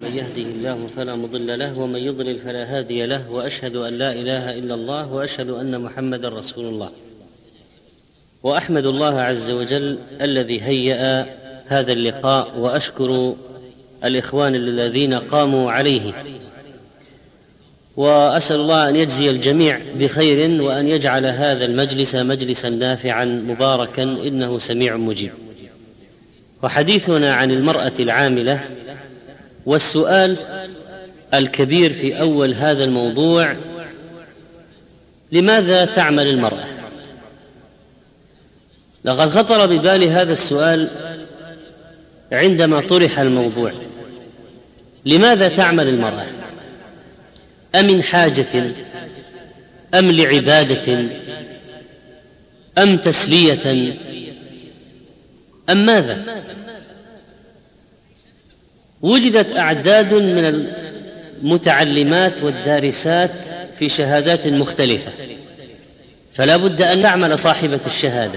من يهده الله فلا مضل له ومن يضلل فلا هادي له، وأشهد أن لا إله إلا الله وأشهد أن محمدا رسول الله. وأحمد الله عز وجل الذي هيأ هذا اللقاء، وأشكر الإخوان الذين قاموا عليه، وأسأل الله أن يجزي الجميع بخير، وأن يجعل هذا المجلس مجلسا نافعا مباركا إنه سميع مجيب. وحديثنا عن المرأة العاملة، والسؤال الكبير في أول هذا الموضوع: لماذا تعمل المرأة؟ لقد خطر ببالي هذا السؤال عندما طرح الموضوع. لماذا تعمل المرأة؟ أمن حاجة، أم لعبادة، أم تسلية، أم ماذا؟ وجدت أعداد من المتعلمات والدارسات في شهادات مختلفة، فلا بد أن تعمل صاحبة الشهادة.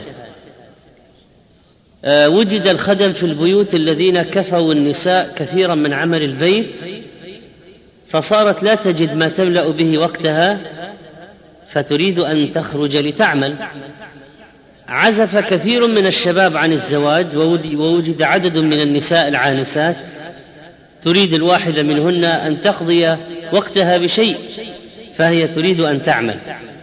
وجد الخدم في البيوت الذين كفوا النساء كثيرا من عمل البيت، فصارت لا تجد ما تملأ به وقتها، فتريد أن تخرج لتعمل. عزف كثير من الشباب عن الزواج، ووجد عدد من النساء العانسات تريد الواحدة منهن أن تقضي وقتها بشيء، فهي تريد أن تعمل.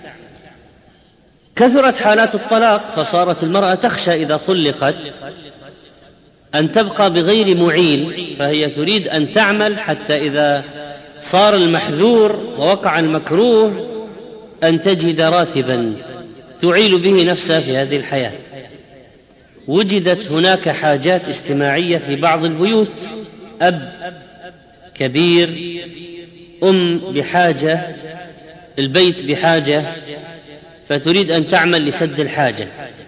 كثرت حالات الطلاق، فصارت المرأة تخشى إذا طلقت أن تبقى بغير معين، فهي تريد أن تعمل حتى إذا صار المحذور ووقع المكروه أن تجد راتبا تعيل به نفسها في هذه الحياة. وجدت هناك حاجات اجتماعية في بعض البيوت، أب كبير، أم بحاجة، البيت بحاجة، فتريد أن تعمل لسد الحاجة.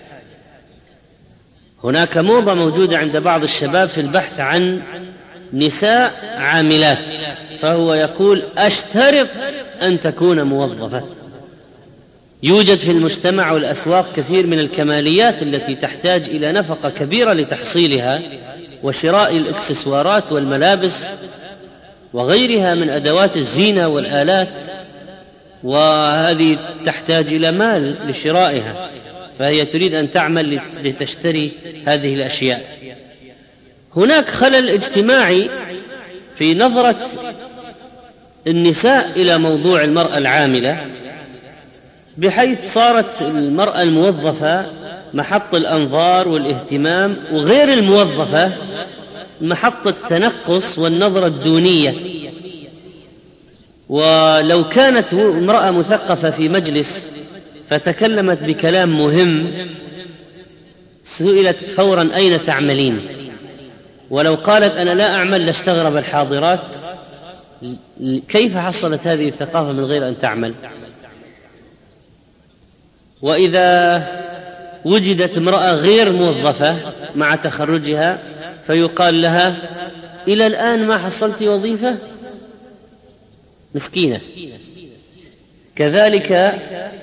هناك موضة موجودة عند بعض الشباب في البحث عن نساء عاملات، فهو يقول: أشترط أن تكون موظفة. يوجد في المجتمع والأسواق كثير من الكماليات التي تحتاج إلى نفقة كبيرة لتحصيلها، وشراء الإكسسوارات والملابس وغيرها من أدوات الزينة والآلات، وهذه تحتاج إلى مال لشرائها، فهي تريد أن تعمل لتشتري هذه الأشياء. هناك خلل اجتماعي في نظرة النساء إلى موضوع المرأة العاملة، بحيث صارت المرأة الموظفة محط الأنظار والاهتمام، وغير الموظفة محط التنقص والنظرة الدونية. ولو كانت امرأة مثقفة في مجلس فتكلمت بكلام مهم، سئلت فورا: أين تعملين؟ ولو قالت: أنا لا أعمل، لاستغرب الحاضرات. كيف حصلت هذه الثقافة من غير أن تعمل؟ وإذا وجدت امرأة غير موظفة مع تخرجها، فيقال لها: إلى الآن ما حصلت وظيفة؟ مسكينة. كذلك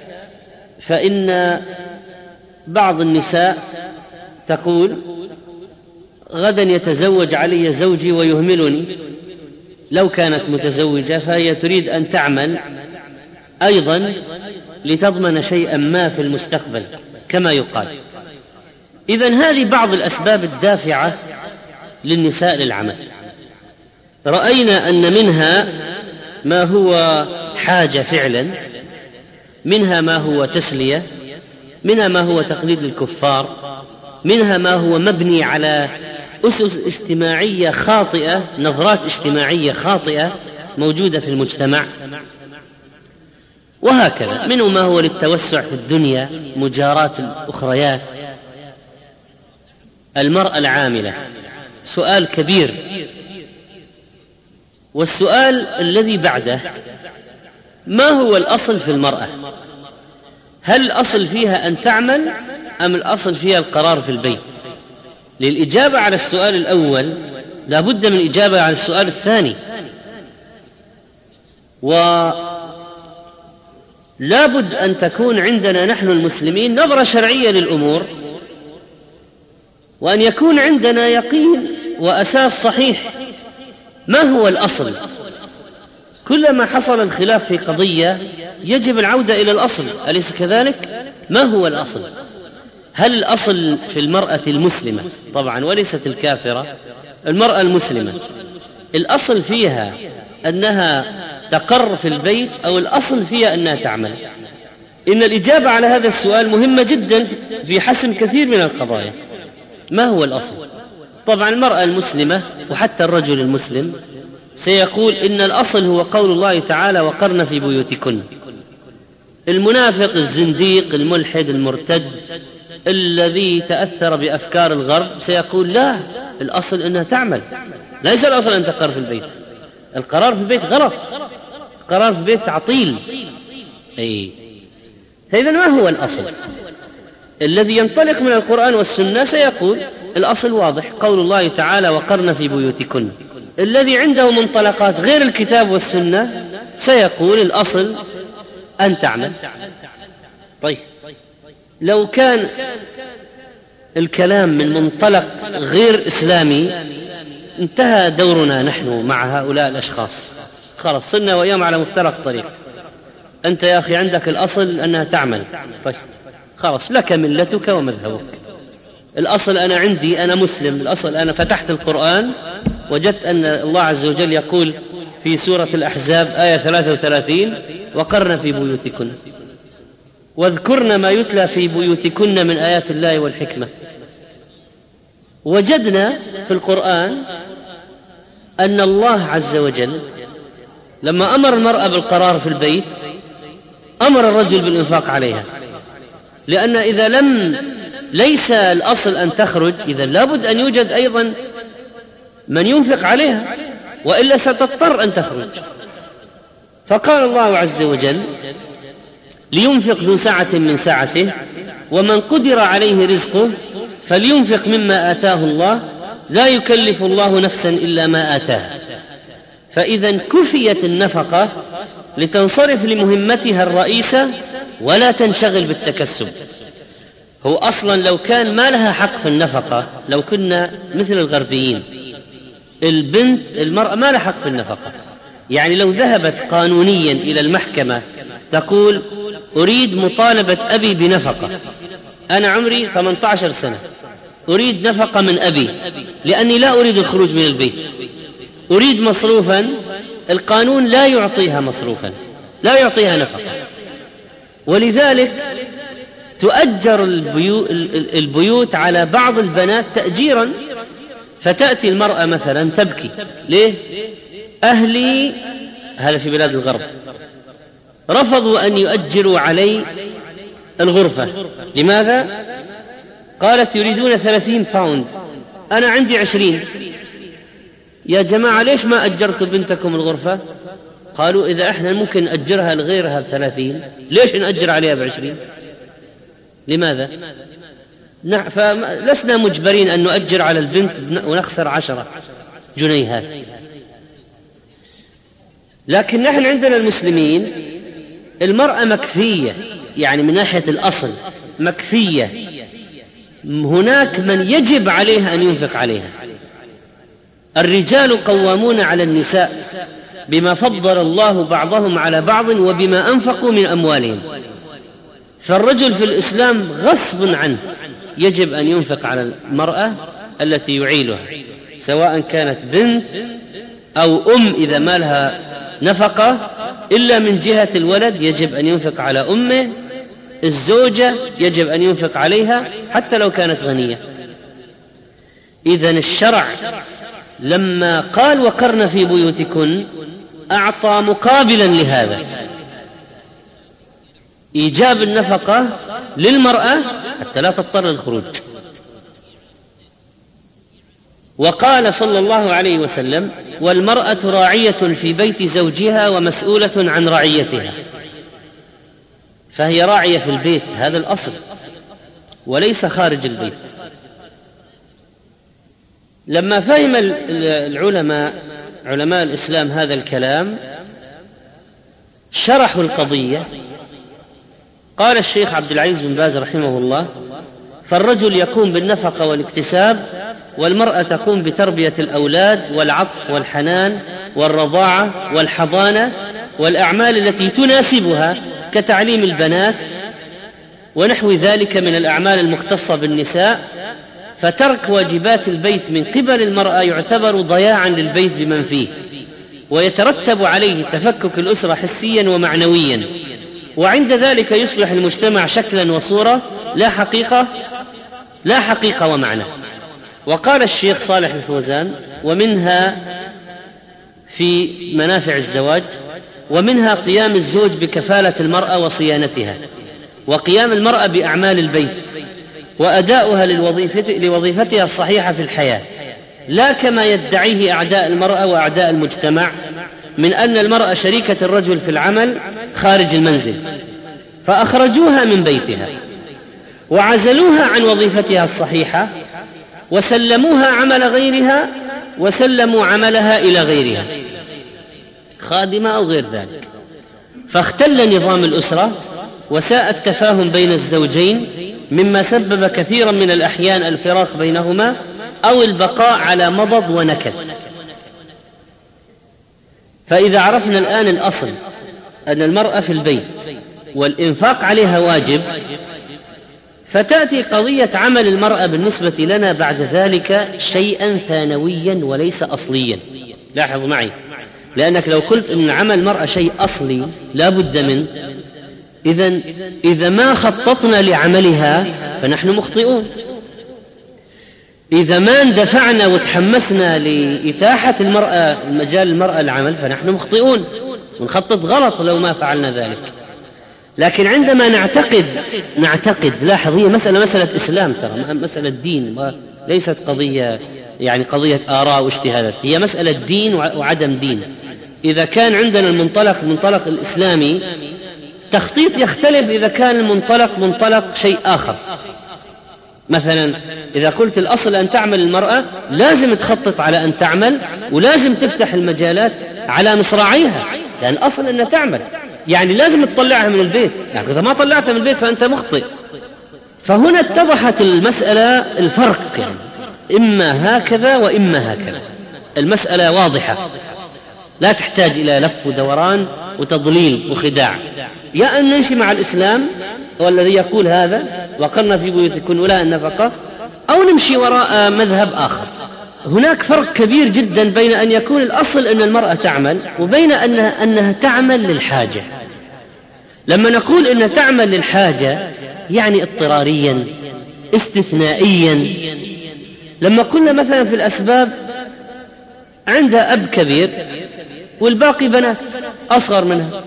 فإن بعض النساء تقول: غدا يتزوج علي زوجي ويهملني. لو كانت متزوجة فهي تريد أن تعمل أيضا لتضمن شيئا ما في المستقبل كما يقال. إذن هذه بعض الأسباب الدافعة للنساء للعمل. رأينا أن منها ما هو حاجة فعلا، منها ما هو تسلية، منها ما هو تقليد الكفار، منها ما هو مبني على أسس اجتماعية خاطئة، نظرات اجتماعية خاطئة موجودة في المجتمع، وهكذا. منه ما هو للتوسع في الدنيا، مجاراة الأخريات. المرأة العاملة سؤال كبير. والسؤال الذي بعده: ما هو الأصل في المرأة؟ هل الأصل فيها أن تعمل، أم الأصل فيها القرار في البيت؟ للإجابة على السؤال الأول لا بد من إجابة على السؤال الثاني، ولا بد أن تكون عندنا نحن المسلمين نظرة شرعية للأمور، وأن يكون عندنا يقين وأساس صحيح ما هو الأصل؟ كلما حصل الخلاف في قضية يجب العودة إلى الأصل، أليس كذلك؟ ما هو الأصل؟ هل الأصل في المرأة المسلمة طبعا وليست الكافرة، المرأة المسلمة الأصل فيها أنها تقر في البيت أو الأصل فيها أنها تعمل؟ إن الإجابة على هذا السؤال مهمة جدا في حسم كثير من القضايا. ما هو الأصل؟ طبعا المرأة المسلمة وحتى الرجل المسلم سيقول إن الأصل هو قول الله تعالى وقرن في بيوتكن. المنافق الزنديق الملحد المرتد الذي تأثر بأفكار الغرب سيقول لا، الأصل أنها تعمل، ليس الأصل أن تقر في البيت. القرار في البيت غلط، القرار في البيت تعطيل. إذن ما هو الأصل؟ الذي ينطلق من القرآن والسنة سيقول الأصل واضح، قول الله تعالى وقرن في بيوتكن. الذي عنده منطلقات غير الكتاب والسنة سيقول الأصل أن تعمل. طيب لو كان الكلام من منطلق غير إسلامي انتهى دورنا نحن مع هؤلاء الأشخاص، خلاص صرنا وياهم على مفترق طريق. أنت يا أخي عندك الأصل أنها تعمل، طيب خلاص لك ملتك ومذهبك. الأصل أنا عندي أنا مسلم، الأصل أنا فتحت القرآن وجدت أن الله عز وجل يقول في سورة الأحزاب آية 33 وقرن في بيوتكن واذكرن ما يتلى في بيوتكن من آيات الله والحكمة. وجدنا في القرآن أن الله عز وجل لما أمر المرأة بالقرار في البيت أمر الرجل بالإنفاق عليها، لأن إذا ليس الأصل أن تخرج إذا لابد أن يوجد أيضا من ينفق عليها، وإلا ستضطر أن تخرج. فقال الله عز وجل لينفق ذو سعة من سعته ومن قدر عليه رزقه فلينفق مما آتاه الله لا يكلف الله نفسا إلا ما آتاها. فإذا كفيت النفقة لتنصرف لمهمتها الرئيسة ولا تنشغل بالتكسب. هو أصلا لو كان ما لها حق في النفقة، لو كنا مثل الغربيين المرأة ما لها حق في النفقة، يعني لو ذهبت قانونيا إلى المحكمة تقول أريد مطالبة أبي بنفقة، أنا عمري 18 سنة أريد نفقة من أبي لأني لا أريد الخروج من البيت، أريد مصروفا، القانون لا يعطيها مصروفا، لا يعطيها نفقة. ولذلك تؤجر البيوت على بعض البنات تأجيرا، فتأتي المرأة مثلا تبكي، ليه؟ أهلي، هذا في بلاد الغرب، رفضوا أن يؤجروا علي الغرفة. لماذا؟ قالت يريدون 30 باوند، أنا عندي 20. يا جماعة ليش ما أجرتوا بنتكم الغرفة؟ قالوا إذا إحنا ممكن نأجرها لغيرها ب30 ليش نأجر عليها ب20؟ لماذا؟ فلسنا مجبرين أن نؤجر على البنت ونخسر 10 جنيهات. لكن نحن عندنا المسلمين المرأة مكفية، يعني من ناحية الأصل مكفية، هناك من يجب عليها أن ينفق عليها. الرجال قوامون على النساء بما فضل الله بعضهم على بعض وبما أنفقوا من أموالهم. فالرجل في الإسلام غصب عنه يجب أن ينفق على المرأة التي يعيلها، سواء كانت بنت أو إذا ما لها نفقة، إلا من جهة الولد يجب أن ينفق على أمه، الزوجة يجب أن ينفق عليها حتى لو كانت غنية. إذن الشرع لما قال وقرن في بيوتكن أعطى مقابلا لهذا، إيجاب النفقة للمرأة حتى لا تضطر للخروج. وقال صلى الله عليه وسلم والمرأة راعية في بيت زوجها ومسؤولة عن رعيتها، فهي راعية في البيت، هذا الأصل، وليس خارج البيت. لما فهم علماء الإسلام هذا الكلام شرحوا القضية. قال الشيخ عبد العزيز بن باز رحمه الله فالرجل يقوم بالنفقة والاكتساب والمرأة تقوم بتربية الأولاد والعطف والحنان والرضاعة والحضانة والأعمال التي تناسبها كتعليم البنات ونحو ذلك من الأعمال المختصة بالنساء. فترك واجبات البيت من قبل المرأة يعتبر ضياعا للبيت بمن فيه، ويترتب عليه تفكك الأسرة حسيا ومعنويا، وعند ذلك يصبح المجتمع شكلا وصورة لا حقيقة ومعنى. وقال الشيخ صالح الفوزان: ومنها في منافع الزواج، ومنها قيام الزوج بكفالة المرأة وصيانتها، وقيام المرأة بأعمال البيت، وأداؤها لوظيفتها الصحيحة في الحياة، لا كما يدعيه أعداء المرأة وأعداء المجتمع من أن المرأة شريكة الرجل في العمل خارج المنزل، فأخرجوها من بيتها وعزلوها عن وظيفتها الصحيحة وسلموها عمل غيرها، وسلموا عملها إلى غيرها خادمة أو غير ذلك، فاختل نظام الأسرة وساء التفاهم بين الزوجين، مما سبب كثيرا من الأحيان الفراق بينهما أو البقاء على مضض ونكد. فإذا عرفنا الآن الأصل أن المرأة في البيت والإنفاق عليها واجب، فتأتي قضية عمل المرأة بالنسبة لنا بعد ذلك شيئا ثانويا وليس أصليا. لاحظوا معي، لأنك لو قلت أن عمل المرأة شيء أصلي لا بد منه، إذا ما خططنا لعملها فنحن مخطئون. إذا ما اندفعنا وتحمسنا لإتاحة مجال المرأة العمل فنحن مخطئون ونخطط غلط لو ما فعلنا ذلك. لكن عندما نعتقد لاحظ، هي مسألة إسلام، ترى مسألة دين، ليست قضية آراء واجتهادات، هي مسألة دين وعدم دين. إذا كان عندنا المنطلق الإسلامي، تخطيط يختلف إذا كان منطلق شيء آخر. مثلا إذا قلت الأصل أن تعمل المرأة، لازم تخطط على أن تعمل، ولازم تفتح المجالات على مصراعيها، لأن الأصل أنها تعمل، يعني لازم تطلعها من البيت، يعني إذا ما طلعتها من البيت فأنت مخطئ. فهنا اتضحت المسألة الفرق، يعني إما هكذا وإما هكذا. المسألة واضحة لا تحتاج إلى لف ودوران وتضليل وخداع. يا أن نمشي مع الإسلام والذي يقول هذا وقرنا في بيوتكن ولا النفقة، أو نمشي وراء مذهب آخر. هناك فرق كبير جدا بين أن يكون الأصل أن المرأة تعمل وبين أنها تعمل للحاجة. لما نقول أنها تعمل للحاجة يعني اضطراريا استثنائيا. لما قلنا مثلا في الأسباب عندها أب كبير والباقي بنات أصغر منها،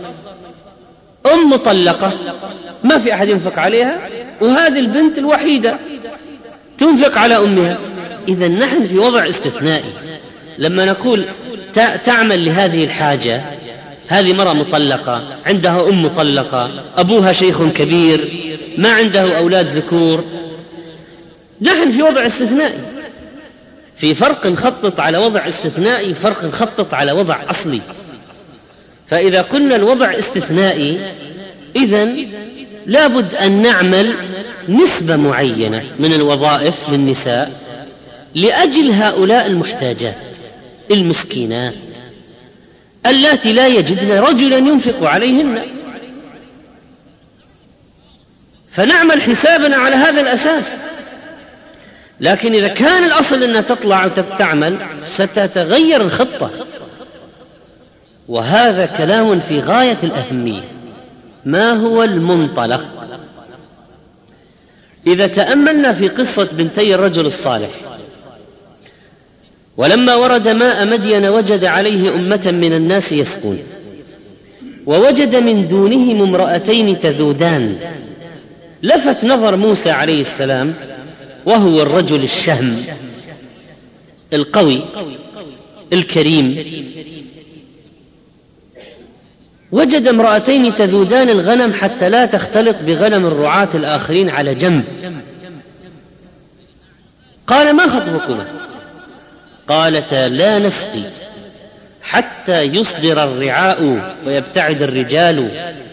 أم مطلقة ما في أحد ينفق عليها، وهذه البنت الوحيدة تنفق على أمها. إذا نحن في وضع استثنائي. لما نقول تعمل لهذه الحاجة، هذه مرأة مطلقة عندها أم مطلقة، أبوها شيخ كبير، ما عنده أولاد ذكور، نحن في وضع استثنائي. في فرق نخطط على وضع استثنائي، فرق نخطط على وضع أصلي. فإذا قلنا الوضع استثنائي، إذن لابد أن نعمل نسبة معينة من الوظائف للنساء لأجل هؤلاء المحتاجات المسكينات اللاتي لا يجدن رجلا ينفق عليهن، فنعمل حسابنا على هذا الأساس. لكن إذا كان الأصل أنها تطلع وتعمل ستتغير الخطة، وهذا كلام في غاية الأهمية. ما هو المنطلق؟ إذا تأملنا في قصة بنتي الرجل الصالح، ولما ورد ماء مدين وجد عليه أمة من الناس يسقون، ووجد من دونهم امرأتين تذودان. لفت نظر موسى عليه السلام، وهو الرجل الشهم القوي الكريم، وجد امرأتين تذودان الغنم حتى لا تختلط بغنم الرعاة الآخرين على جنب. قال: ما خطبكما؟ قالتا: لا نسقي حتى يصدر الرعاء ويبتعد الرجال،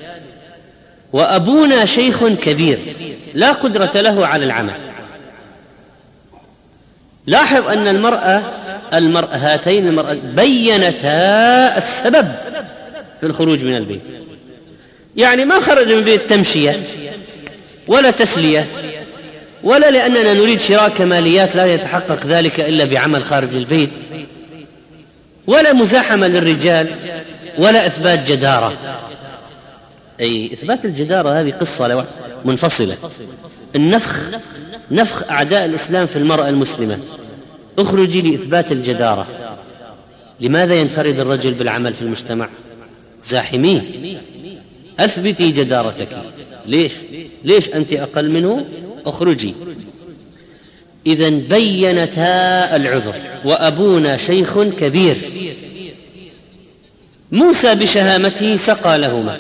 وأبونا شيخ كبير لا قدرة له على العمل. لاحظ أن هاتين المرأة بيّنتا السبب في الخروج من البيت، يعني ما خرج من البيت تمشية ولا تسلية ولا لأننا نريد شراء كماليات لا يتحقق ذلك إلا بعمل خارج البيت، ولا مزاحمة للرجال، ولا إثبات جدارة. أي إثبات الجدارة هذه قصة منفصلة. نفخ أعداء الإسلام في المرأة المسلمة، اخرجي لإثبات الجدارة. لماذا ينفرد الرجل بالعمل في المجتمع؟ زاحمين، أثبتي جدارتك. ليش أنت أقل منه؟ اخرجي. إذن بيّنتا العذر. وأبونا شيخ كبير. موسى بشهامته سقى لهما،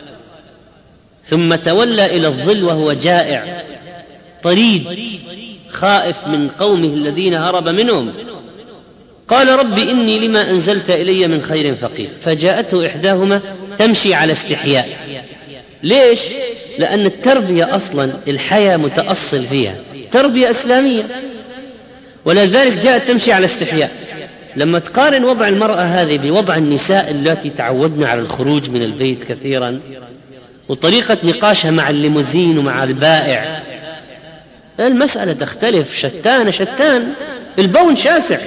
ثم تولى إلى الظل وهو جائع طريد خائف من قومه الذين هرب منهم. قال رب إني لما أنزلت إلي من خير فقير. فجاءته إحداهما تمشي على استحياء. ليش؟ لأن التربية أصلا الحياة متأصل فيها تربية إسلامية، ولذلك جاءت تمشي على استحياء. لما تقارن وضع المرأة هذه بوضع النساء التي تعودنا على الخروج من البيت كثيرا، وطريقة نقاشها مع الليموزين ومع البائع، المسألة تختلف. شتان البون شاسع.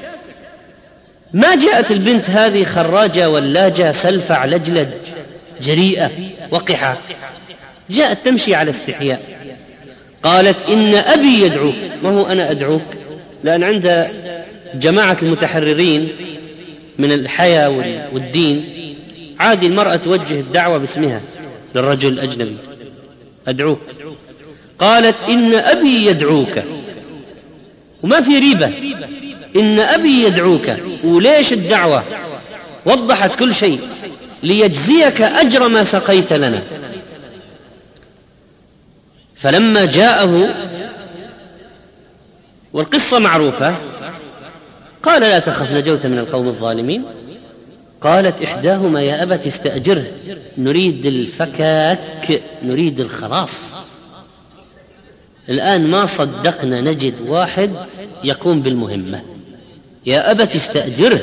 ما جاءت البنت هذه خراجة ولاجة سلفع لجلج جريئة وقحة، جاءت تمشي على استحياء. قالت إن أبي يدعوك. ما هو أنا أدعوك؟ لأن عند جماعة المتحررين من الحياة والدين عادي المرأة توجه الدعوة باسمها للرجل الأجنبي، أدعوك. قالت إن أبي يدعوك، وما في ريبة، إن أبي يدعوك. وليش الدعوة؟ وضحت كل شيء، ليجزيك أجر ما سقيت لنا. فلما جاءه، والقصة معروفة، قال لا تخف نجوت من القوم الظالمين. قالت إحداهما يا أبت استأجره نريد الفكاك، نريد الخلاص. الآن ما صدقنا نجد واحد يقوم بالمهمة. يا أبت استأجره.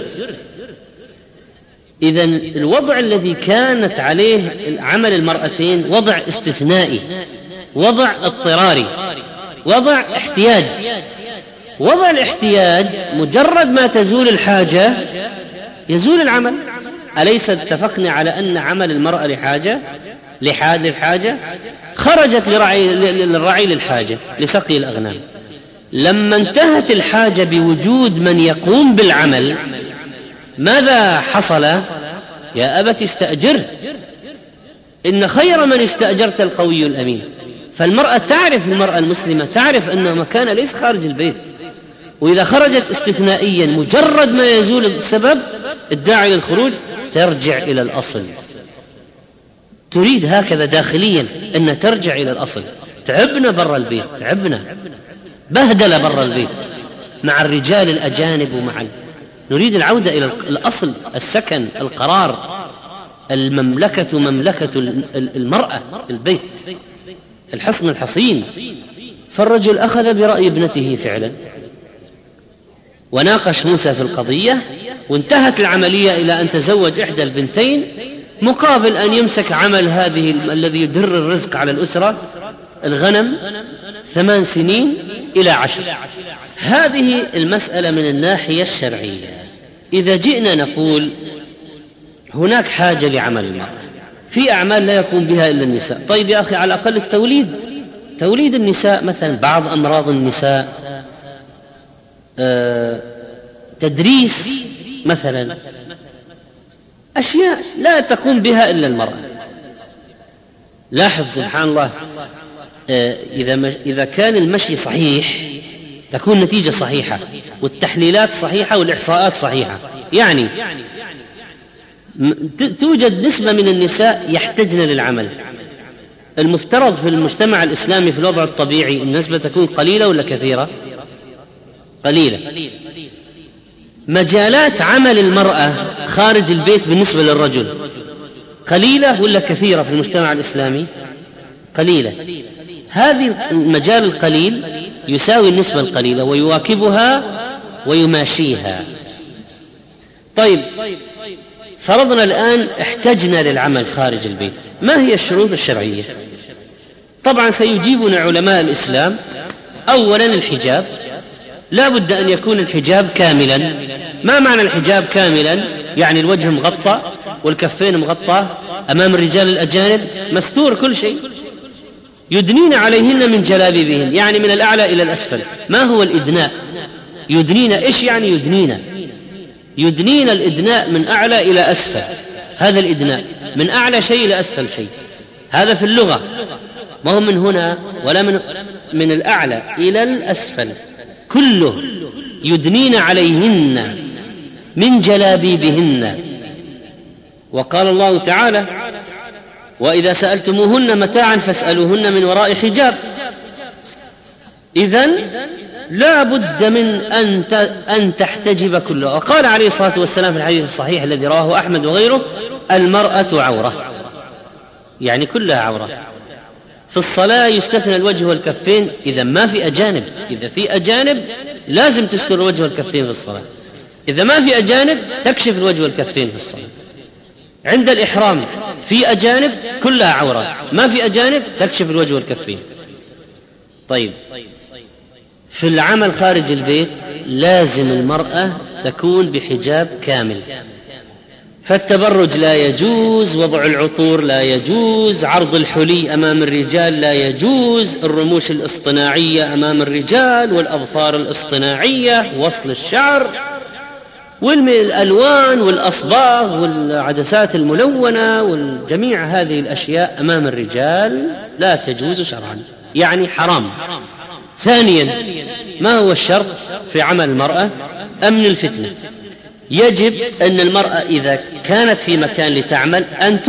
إذن الوضع الذي كانت عليه عمل المرأتين وضع استثنائي، وضع اضطراري، وضع احتياج. وضع الاحتياج مجرد ما تزول الحاجة يزول العمل. أليس اتفقنا على أن عمل المرأة للحاجة؟ خرجت للرعي للحاجة لسقي الأغنام. لما انتهت الحاجة بوجود من يقوم بالعمل، ماذا حصل؟ يا أبت استأجره إن خير من استأجرت القوي الأمين. فالمرأة تعرف، المرأة المسلمة تعرف أن مكان ليس خارج البيت، وإذا خرجت استثنائيا مجرد ما يزول السبب الداعي للخروج ترجع إلى الأصل. تريد هكذا داخليا أن ترجع إلى الأصل. تعبنا برا البيت، تعبنا بهدلة برا البيت مع الرجال الأجانب نريد العودة إلى الأصل، السكن، القرار. المملكة مملكة المرأة، البيت، الحصن الحصين. فالرجل أخذ برأي ابنته فعلا، وناقش موسى في القضية، وانتهت العملية إلى أن تزوج إحدى البنتين مقابل أن يمسك عمل هذه الذي يدر الرزق على الأسرة، الغنم، 8 سنين إلى 10. هذه المسألة من الناحية الشرعية. إذا جئنا نقول هناك حاجة لعمل المرأة في أعمال لا يقوم بها إلا النساء، طيب يا أخي على الأقل توليد النساء مثلا، بعض أمراض النساء، تدريس مثلا، أشياء لا تقوم بها إلا المرأة. لاحظ سبحان الله، إذا كان المشي صحيح تكون النتيجة صحيحة، والتحليلات صحيحة، والإحصاءات صحيحة. يعني توجد نسبة من النساء يحتجن للعمل. المفترض في المجتمع الإسلامي في الوضع الطبيعي النسبة تكون قليلة ولا كثيرة؟ قليلة. مجالات عمل المرأة خارج البيت بالنسبة للرجل قليلة ولا كثيرة في المجتمع الإسلامي؟ قليلة. هذه المجال القليل يساوي النسبة القليلة ويواكبها ويماشيها. طيب، فرضنا الآن احتجنا للعمل خارج البيت، ما هي الشروط الشرعية؟ طبعا سيجيبنا علماء الإسلام. أولا الحجاب، لا بد أن يكون الحجاب كاملا. ما معنى الحجاب كاملا؟ يعني الوجه مغطى والكفين مغطى، أمام الرجال الأجانب مستور كل شيء، يدنين عليهن من جلابيبهن، يعني من الأعلى إلى الأسفل. ما هو الإدناء؟ يدنين إيش يعني يدنين؟ يدنين الإدناء من أعلى إلى أسفل، هذا الإدناء من أعلى شيء إلى أسفل شيء، هذا في اللغة، ما هو من هنا ولا من الأعلى إلى الأسفل، كله يدنين عليهن من جلابيبهن. وقال الله تعالى: وإذا سألتموهن متاعا فاسألوهن من وراء حجاب. إذن لا بد من أن تحتجب كلها. وقال عليه الصلاة والسلام في الحديث الصحيح الذي رواه أحمد وغيره: المرأة عورة، يعني كلها عورة. في الصلاة يستثنى الوجه والكفين إذا ما في أجانب. إذا في أجانب لازم تستر الوجه والكفين في الصلاة، إذا ما في أجانب تكشف الوجه والكفين في الصلاة. عند الإحرام في أجانب كلها عورة، ما في أجانب تكشف الوجه والكفين. طيب، في العمل خارج البيت لازم المرأة تكون بحجاب كامل، فالتبرج لا يجوز، وضع العطور لا يجوز، عرض الحلي أمام الرجال لا يجوز، الرموش الاصطناعية أمام الرجال، والأظفار الاصطناعية، وصل الشعر، والألوان والأصباغ والعدسات الملونة وجميع هذه الأشياء أمام الرجال لا تجوز شرعا، يعني حرام. ثانيا، ما هو الشرط في عمل المرأة؟ أمن الفتنة. يجب أن المرأة إذا كانت في مكان لتعمل أن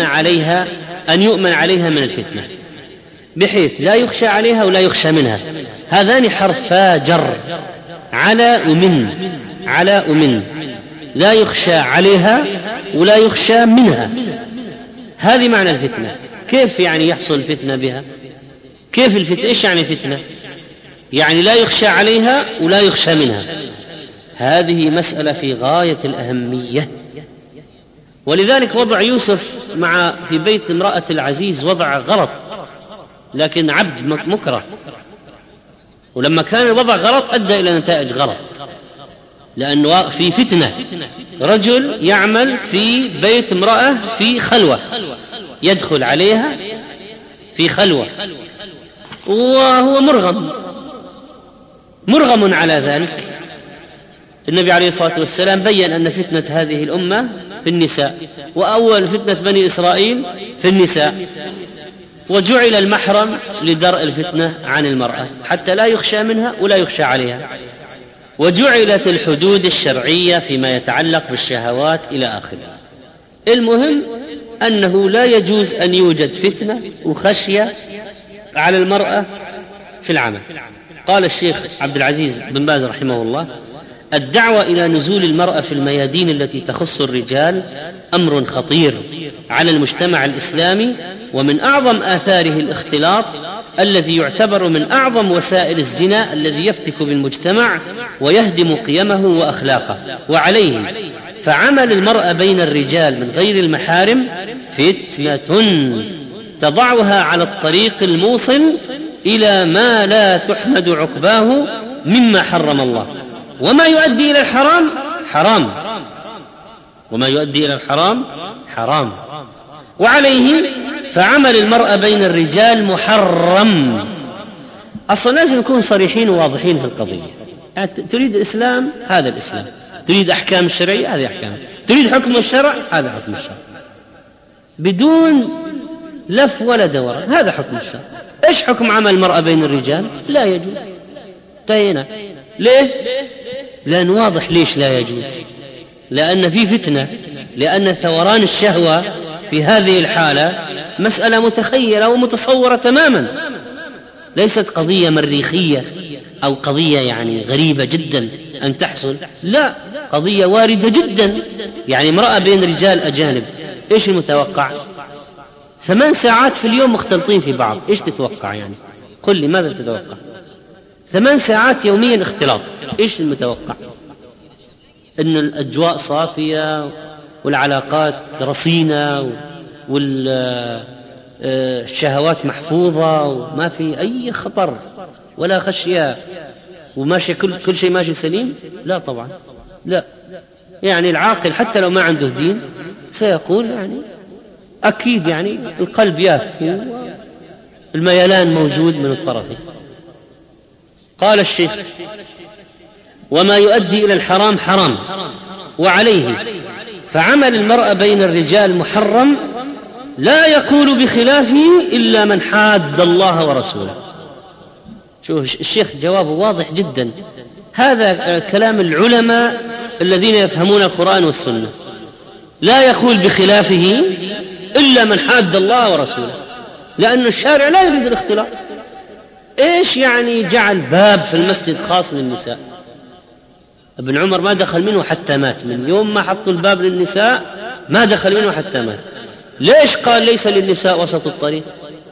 يؤمن عليها من الفتنة، بحيث لا يخشى عليها ولا يخشى منها. هذان حرفا جر، على ومن، لا يخشى عليها ولا يخشى منها. هذه معنى الفتنة. كيف يعني يحصل فتنة بها؟ كيف الفتنة؟ إيش يعني فتنة؟ يعني لا يخشى عليها ولا يخشى منها. هذه مسألة في غاية الأهمية. ولذلك وضع يوسف في بيت امرأة العزيز وضع غلط، لكن عبد مكره، ولما كان الوضع غلط أدى إلى نتائج غلط، لأنه في فتنة. رجل يعمل في بيت امرأة في خلوة، يدخل عليها في خلوة وهو مرغم على ذلك. النبي عليه الصلاة والسلام بيّن أن فتنة هذه الأمة في النساء، وأول فتنة بني إسرائيل في النساء، وجعل المحرم لدرء الفتنة عن المرأة حتى لا يخشى منها ولا يخشى عليها، وجعلت الحدود الشرعية فيما يتعلق بالشهوات إلى آخره. المهم أنه لا يجوز أن يوجد فتنة وخشية على المرأة في العمل. قال الشيخ عبد العزيز بن باز رحمه الله: الدعوة إلى نزول المرأة في الميادين التي تخص الرجال أمر خطير على المجتمع الإسلامي، ومن أعظم آثاره الاختلاط الذي يعتبر من أعظم وسائل الزنا الذي يفتك بالمجتمع ويهدم قيمه وأخلاقه. وعليه فعمل المرأة بين الرجال من غير المحارم فتنة تضعها على الطريق الموصل إلى ما لا تحمد عقباه مما حرم الله، وما يؤدي إلى الحرام حرام، وما يؤدي إلى الحرام حرام. وعليه فعمل المرأة بين الرجال محرم. أصلا لازم نكون صريحين وواضحين في القضية. تريد الإسلام، هذا الإسلام. تريد أحكام الشرعية، هذه أحكام. تريد حكم الشرع، هذا حكم الشرع، بدون لف ولا دوران. هذا حكم الشرع. إيش حكم عمل المرأة بين الرجال؟ لا يجوز. انتهينا. ليه؟ لأن واضح ليش لا يجوز، لأن في فتنة، لأن ثوران الشهوة في هذه الحالة مسألة متخيلة ومتصورة تماما، ليست قضية مريخية أو قضية يعني غريبة جدا أن تحصل، لا، قضية واردة جدا. يعني امرأة بين رجال أجانب، إيش المتوقع؟ 8 ساعات في اليوم مختلطين في بعض، إيش تتوقع يعني؟ قل لي ماذا تتوقع؟ 8 ساعات يوميا اختلاط. إيش المتوقع؟ إنه الأجواء صافية والعلاقات رصينة والشهوات محفوظة وما في أي خطر ولا خشية وماشي كل شيء ماشي سليم؟ لا طبعا، لا. يعني العاقل حتى لو ما عنده دين سيقول يعني أكيد يعني القلب يهفو، الميلان موجود من الطرفين. قال الشيخ: وما يؤدي إلى الحرام حرام وعليه، فعمل المرأة بين الرجال محرم لا يقول بخلافه إلا من حاد الله ورسوله. شوف الشيخ جوابه واضح جدا. هذا كلام العلماء الذين يفهمون القرآن والسنة. لا يقول بخلافه إلا من حاد الله ورسوله، لأن الشارع لا يريد الاختلاط. إيش يعني جعل باب في المسجد خاص للنساء؟ ابن عمر ما دخل منه حتى مات، من يوم ما حطوا الباب للنساء ما دخل منه حتى مات. ليش قال ليس للنساء وسط الطريق؟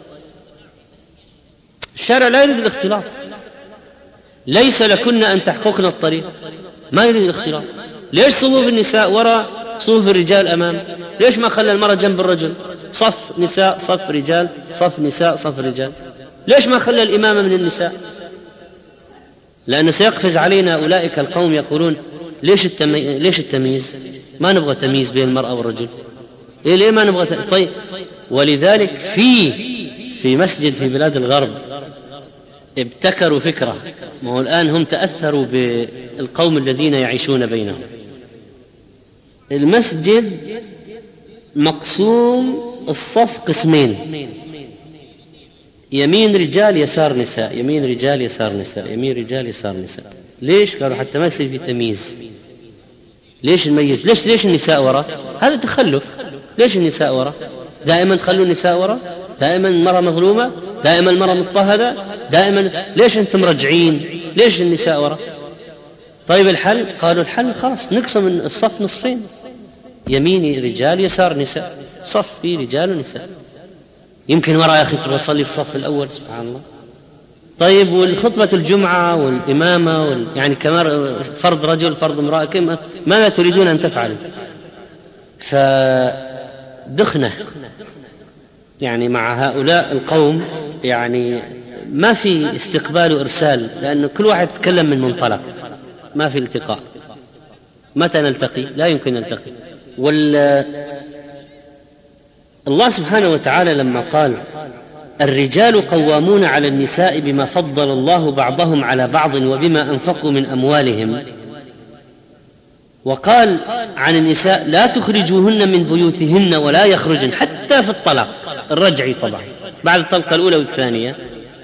الشارع لا يريد الاختلاط. ليس لكن أن تحققن الطريق، ما يريد الاختلاط. ليش صفوف النساء وراء صفوف الرجال أمام؟ ليش ما خلى المرأة جنب الرجل؟ صف نساء صف رجال، صف نساء صف رجال. ليش ما خلى الإمامة من النساء؟ لأنه سيقفز علينا أولئك القوم يقولون ليش التمييز؟ ما نبغى تمييز بين المرأة والرجل. ليه ما نبغى طيب. ولذلك في مسجد في بلاد الغرب ابتكروا فكرة، ما هو الآن هم تأثروا بالقوم الذين يعيشون بينهم. المسجد مقسوم الصف قسمين، يمين رجال يسار نساء، يمين رجال يسار نساء، يمين رجال يسار نساء. ليش؟ قالوا حتى ما يصير في تمييز. ليش نميز؟ ليش النساء وراء؟ هذا تخلف. ليش النساء وراء؟ دائما تخلوا النساء وراء، دائما المرأة مظلومة، دائما المرأة مضطهدة، دائما. ليش أنتم رجعين؟ ليش النساء وراء؟ طيب الحل؟ قالوا الحل خلاص نقسم الصف نصفين، يمين رجال يسار نساء، صف فيه رجال ونساء. يمكن وراء يا أخي تبغى تصلي في الصف الأول، سبحان الله. طيب والخطبة الجمعة والإمامة يعني كمان فرض رجل فرض امرأة، ماذا تريدون أن تفعلوا؟ فدخنة يعني مع هؤلاء القوم، يعني ما في استقبال وإرسال، لأن كل واحد يتكلم من منطلق، ما في التقاء. متى نلتقي؟ لا يمكن نلتقي. الله سبحانه وتعالى لما قال الرجال قوامون على النساء بما فضل الله بعضهم على بعض وبما أنفقوا من أموالهم، وقال عن النساء لا تخرجوهن من بيوتهن ولا يخرجن حتى في الطلاق الرجعي طبعا بعد الطلقة الأولى والثانية.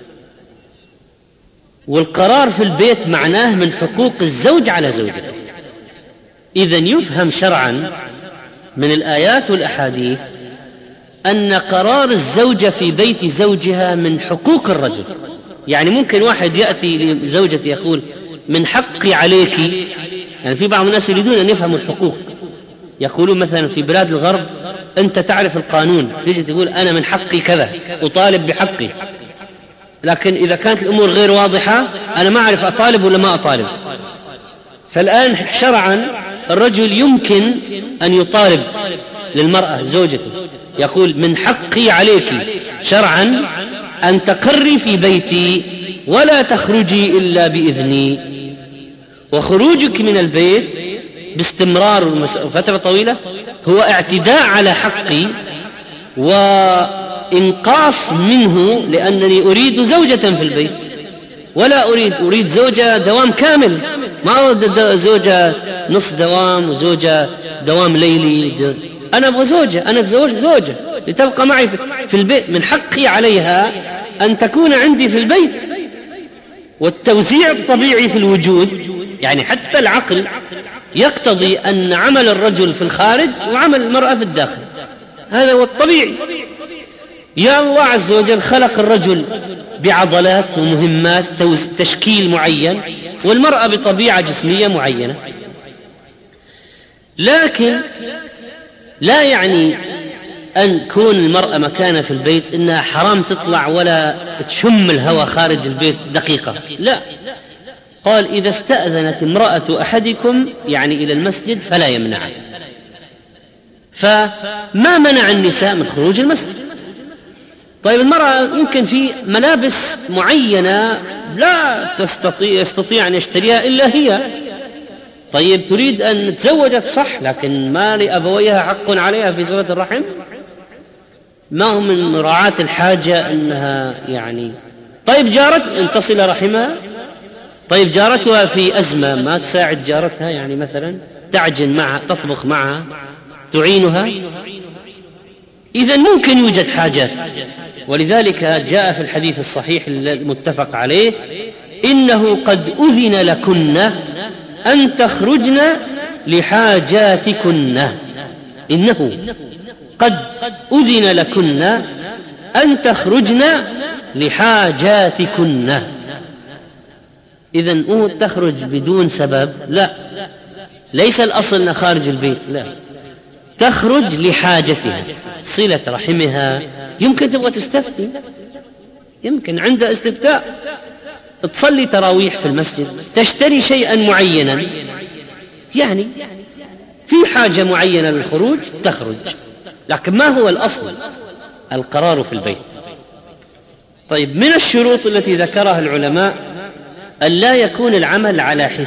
والقرار في البيت معناه من حقوق الزوج على زوجته. إذن يفهم شرعا من الآيات والأحاديث أن قرار الزوجة في بيت زوجها من حقوق الرجل. يعني ممكن واحد يأتي لزوجته يقول من حقي عليك، يعني في بعض الناس يريدون أن يفهموا الحقوق، يقولون مثلا في بلاد الغرب أنت تعرف القانون، تيجي تقول أنا من حقي كذا أطالب بحقي، لكن إذا كانت الأمور غير واضحة أنا ما أعرف أطالب ولا ما أطالب. فالآن شرعا الرجل يمكن أن يطالب للمرأة زوجته، يقول من حقي عليك شرعا أن تقري في بيتي ولا تخرجي إلا بإذني، وخروجك من البيت باستمرار فترة طويلة هو اعتداء على حقي وإنقاص منه، لأنني أريد زوجة في البيت ولا أريد زوجة دوام كامل، ما أريد زوجة نص دوام وزوجة دوام ليلي. أنا أبغى زوجة، أنا أتزوج زوجة لتبقى معي في البيت، من حقي عليها أن تكون عندي في البيت. والتوزيع الطبيعي في الوجود يعني حتى العقل يقتضي أن عمل الرجل في الخارج وعمل المرأة في الداخل، هذا هو الطبيعي. يا الله عز وجل خلق الرجل بعضلات ومهمات تشكيل معين، والمرأة بطبيعة جسمية معينة، لكن لا يعني أن كون المرأة مكانها في البيت إنها حرام تطلع ولا تشم الهواء خارج البيت دقيقة، لا. قال إذا استأذنت امرأة أحدكم يعني إلى المسجد فلا يمنعها. فما منع النساء من خروج المسجد. طيب المرأة يمكن في ملابس معينة لا يستطيع أن يشتريها إلا هي، طيب تريد أن تزوجت صح، لكن ما لأبويها حق عليها في صلة الرحم؟ ما هو من مراعاة الحاجة أنها يعني طيب جارت أن تصل رحمها، طيب جارتها في أزمة ما تساعد جارتها، يعني مثلا تعجن معها تطبخ معها تعينها، إذن ممكن يوجد حاجات. ولذلك جاء في الحديث الصحيح المتفق عليه إنه قد أذن لكن أن تخرجن لحاجاتكن، إنه قد أذن لكن أن تخرجن لحاجاتكن. إذن تخرج بدون سبب؟ لا، ليس الأصل أنها خارج البيت، لا، تخرج لحاجتها، صلة رحمها، يمكن تبغى تستفتي، يمكن عندها استفتاء، تصلي تراويح في المسجد، تشتري شيئا معينا، يعني في حاجة معينة للخروج تخرج، لكن ما هو الأصل؟ القرار في البيت. طيب من الشروط التي ذكرها العلماء أن لا يكون العمل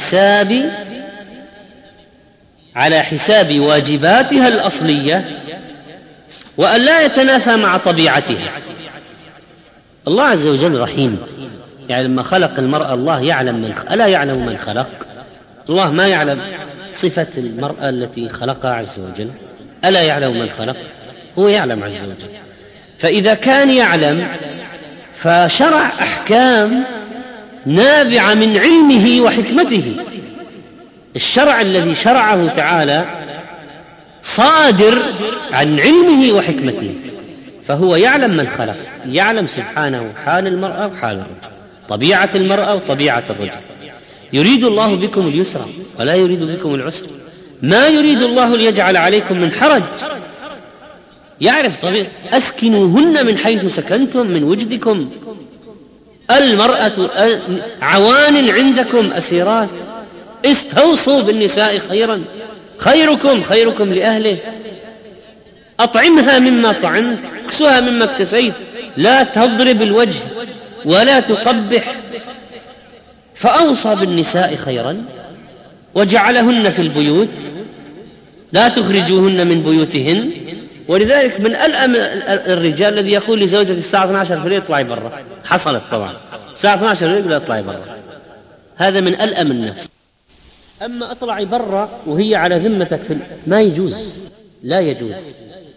على حساب واجباتها الأصلية، وأن لا يتنافى مع طبيعتها. الله عز وجل رحيم، يعني لما خلق المرأة الله يعلم ألا يعلم من خلق؟ الله ما يعلم صفة المرأة التي خلقها عز وجل؟ ألا يعلم من خلق؟ هو يعلم عز وجل. فإذا كان يعلم فشرع أحكام نابعة من علمه وحكمته. الشرع الذي شرعه تعالى صادر عن علمه وحكمته، فهو يعلم من خلق، يعلم سبحانه حال المرأة وحال الرجل، طبيعة المرأة وطبيعة الرجل. يريد الله بكم اليسر ولا يريد بكم العسر، ما يريد الله ليجعل عليكم من حرج، يعرف طبيعة. أسكنوهن من حيث سكنتم من وجدكم، المرأة عوان عندكم أسيرات، استوصوا بالنساء خيرا، خيركم لأهله، أطعمها مما طعمت، اكسها مما اكتسيت، لا تضرب الوجه ولا تقبح. فأوصى بالنساء خيرا وجعلهن في البيوت، لا تخرجوهن من بيوتهن. ولذلك من ألأم الرجال الذي يقول لزوجته الساعة 12 في الليل اطلعي برا، حصلت طبعا الساعة 12 في الليل اطلعي برا، هذا من ألأم الناس. أما اطلعي برا وهي على ذمتك ما يجوز، لا يجوز.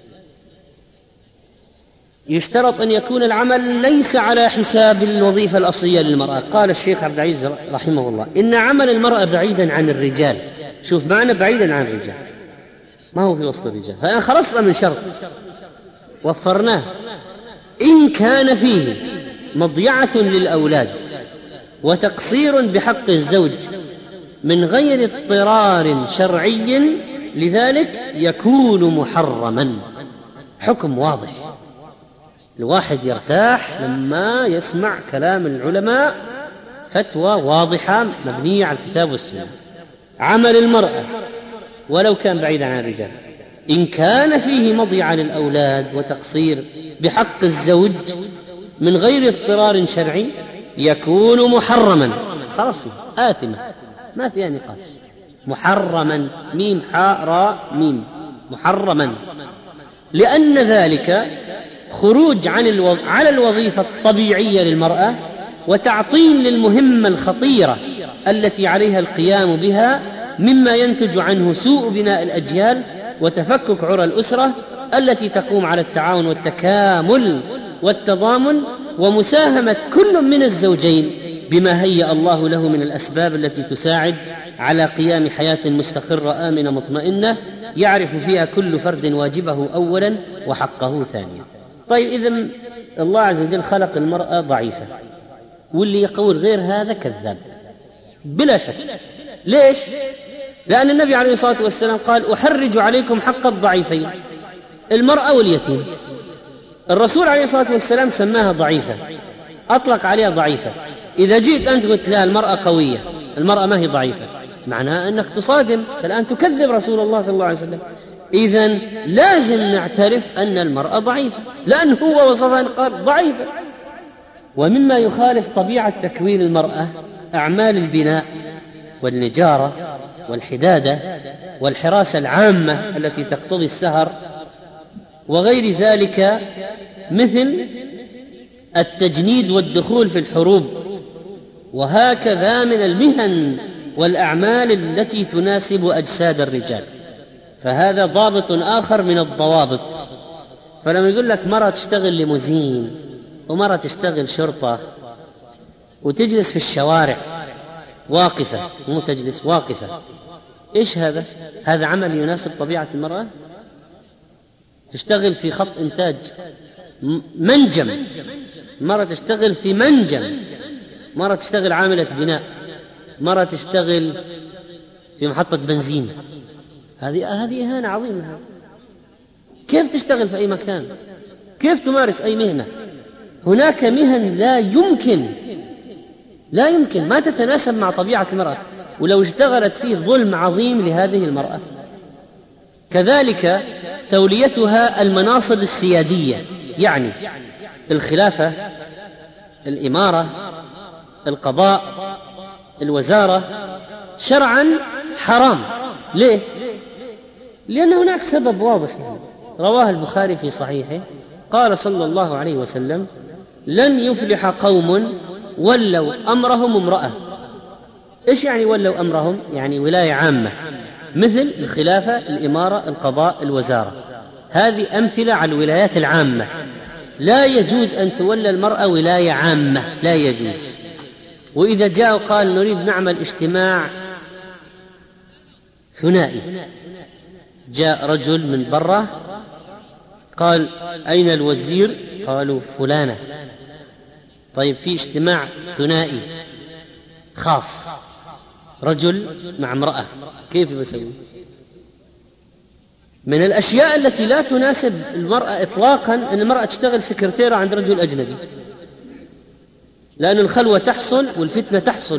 يشترط أن يكون العمل ليس على حساب الوظيفة الأصلية للمرأة. قال الشيخ عبد العزيز رحمه الله إن عمل المرأة بعيدا عن الرجال، شوف معنى بعيدا عن الرجال، ما هو في وسط الرجال، فأنا خلصنا من شرط وفرناه، إن كان فيه مضيعة للأولاد وتقصير بحق الزوج من غير اضطرار شرعي لذلك يكون محرما. حكم واضح، الواحد يرتاح لما يسمع كلام العلماء، فتوى واضحة مبنية على الكتاب والسنة. عمل المرأة ولو كان بعيدا عن الرجال إن كان فيه مضيعة للأولاد وتقصير بحق الزوج من غير اضطرار شرعي يكون محرما. خلصنا، آثمة، ما فيها نقاش، محرما، ميم حاء راء ميم، محرما، لأن ذلك خروج على الوظيفة الطبيعية للمرأة وتعطيل للمهمة الخطيرة التي عليها القيام بها، مما ينتج عنه سوء بناء الأجيال وتفكك عرى الأسرة التي تقوم على التعاون والتكامل والتضامن، ومساهمة كل من الزوجين بما هيأ الله له من الأسباب التي تساعد على قيام حياة مستقرة آمنة مطمئنة يعرف فيها كل فرد واجبه أولا وحقه ثانيا. طيب إذن الله عز وجل خلق المرأة ضعيفة، واللي يقول غير هذا كذاب بلا شك. ليش؟ لأن النبي عليه الصلاة والسلام قال أحرج عليكم حق الضعيفين، المرأة واليتيم. الرسول عليه الصلاة والسلام سماها ضعيفة، أطلق عليها ضعيفة. إذا جئت أنت قلت لا المرأة قوية، المرأة ما هي ضعيفة، معناها أنك تصادم، الآن تكذب رسول الله صلى الله عليه وسلم. إذن لازم نعترف أن المرأة ضعيفة، لأن هو وصفها قال ضعيفة. ومما يخالف طبيعة تكوين المرأة أعمال البناء والنجارة والحدادة والحراسة العامة التي تقتضي السهر وغير ذلك، مثل التجنيد والدخول في الحروب، وهكذا من المهن والأعمال التي تناسب أجساد الرجال. فهذا ضابط آخر من الضوابط. فلما يقول لك مرة تشتغل ليموزين ومرة تشتغل شرطة وتجلس في الشوارع واقفة، مو تجلس واقفة، إيش هذا؟ هذا عمل يناسب طبيعة المرأة؟ تشتغل في خط إنتاج منجم، مرة تشتغل في منجم، مرة تشتغل عاملة بناء، مرة تشتغل في محطة بنزين. هذه إهانة عظيمة. كيف تشتغل في أي مكان؟ كيف تمارس أي مهنة؟ هناك مهن لا يمكن ما تتناسب مع طبيعة المرأة، ولو اشتغلت فيه ظلم عظيم لهذه المرأة. كذلك توليتها المناصب السيادية، يعني الخلافة، الإمارة، القضاء، الوزارة، شرعا حرام. ليه؟ لأن هناك سبب واضح رواه البخاري في صحيحه، قال صلى الله عليه وسلم: لن يفلح قوم ولوا أمرهم امرأة. إيش يعني ولوا أمرهم؟ يعني ولاية عامة، مثل الخلافة، الإمارة، القضاء، الوزارة. هذه أمثلة على الولايات العامة. لا يجوز أن تولى المرأة ولاية عامة، لا يجوز. وإذا جاء وقال نريد نعمل اجتماع ثنائي، جاء رجل من برا قال: أين الوزير؟ قالوا: فلانة. طيب في اجتماع ثنائي خاص، رجل مع امرأة، كيف يسوي؟ من الأشياء التي لا تناسب المرأة إطلاقا أن المرأة تشتغل سكرتيرة عند رجل أجنبي، لأن الخلوة تحصل والفتنة تحصل.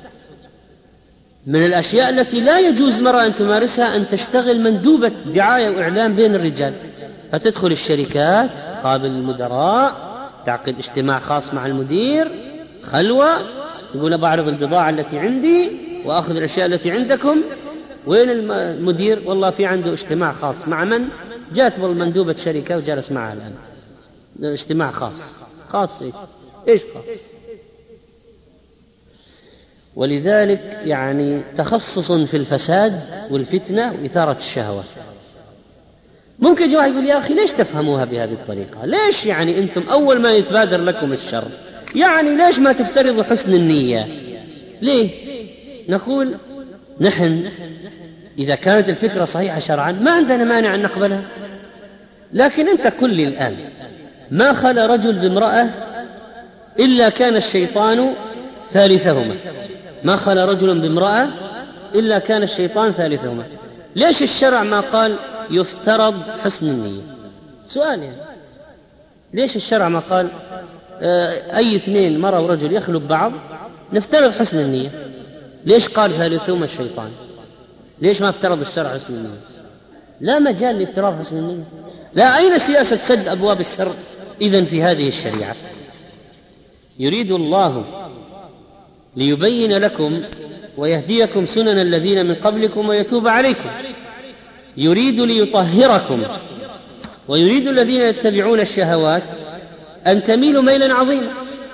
من الأشياء التي لا يجوز مرأة أن تمارسها أن تشتغل مندوبة دعاية وإعلام بين الرجال، فتدخل الشركات، قابل المدراء، تعقد اجتماع خاص مع المدير، خلوة، يقول: بعرض البضاعة التي عندي وأخذ الأشياء التي عندكم. وين المدير؟ والله في عنده اجتماع خاص. مع من؟ جات مندوبة شركة وجلس معها الآن، اجتماع خاص. إيش خاص؟ ولذلك يعني تخصص في الفساد والفتنة وإثارة الشهوات. ممكن جماعة يقول: يا أخي ليش تفهموها بهذه الطريقة؟ ليش يعني أنتم أول ما يتبادر لكم الشر يعني ليش ما تفترضوا حسن النية؟ ليه؟ نقول: نحن إذا كانت الفكرة صحيحة شرعا ما عندنا مانع أن نقبلها، لكن أنت قل لي الآن: ما خلى رجل بامرأة إلا كان الشيطان ثالثهما. ما خلى رجل بامرأة إلا كان الشيطان ثالثهما. ليش الشرع ما قال يفترض حسن النية؟ سؤال يعني، ليش الشرع ما قال أي اثنين مرأة ورجل يخلوا ببعض نفترض حسن النية؟ ليش قال ثالثهما الشيطان؟ ليش ما افترض الشرع حسن النية؟ لا مجال لافتراض حسن النية. لا، أين سياسة سد أبواب الشر إذن في هذه الشريعة؟ يريد الله ليبين لكم ويهديكم سنن الذين من قبلكم ويتوب عليكم، يريد ليطهركم، ويريد الذين يتبعون الشهوات أن تميلوا ميلا عظيما.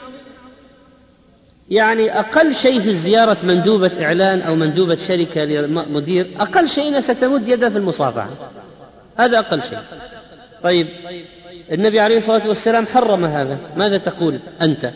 يعني أقل شيء في زيارة مندوبة إعلان أو مندوبة شركة لمدير، أقل شيء ستمد يده في المصافحة، هذا أقل شيء. طيب النبي عليه الصلاة والسلام حرم هذا، ماذا تقول أنت؟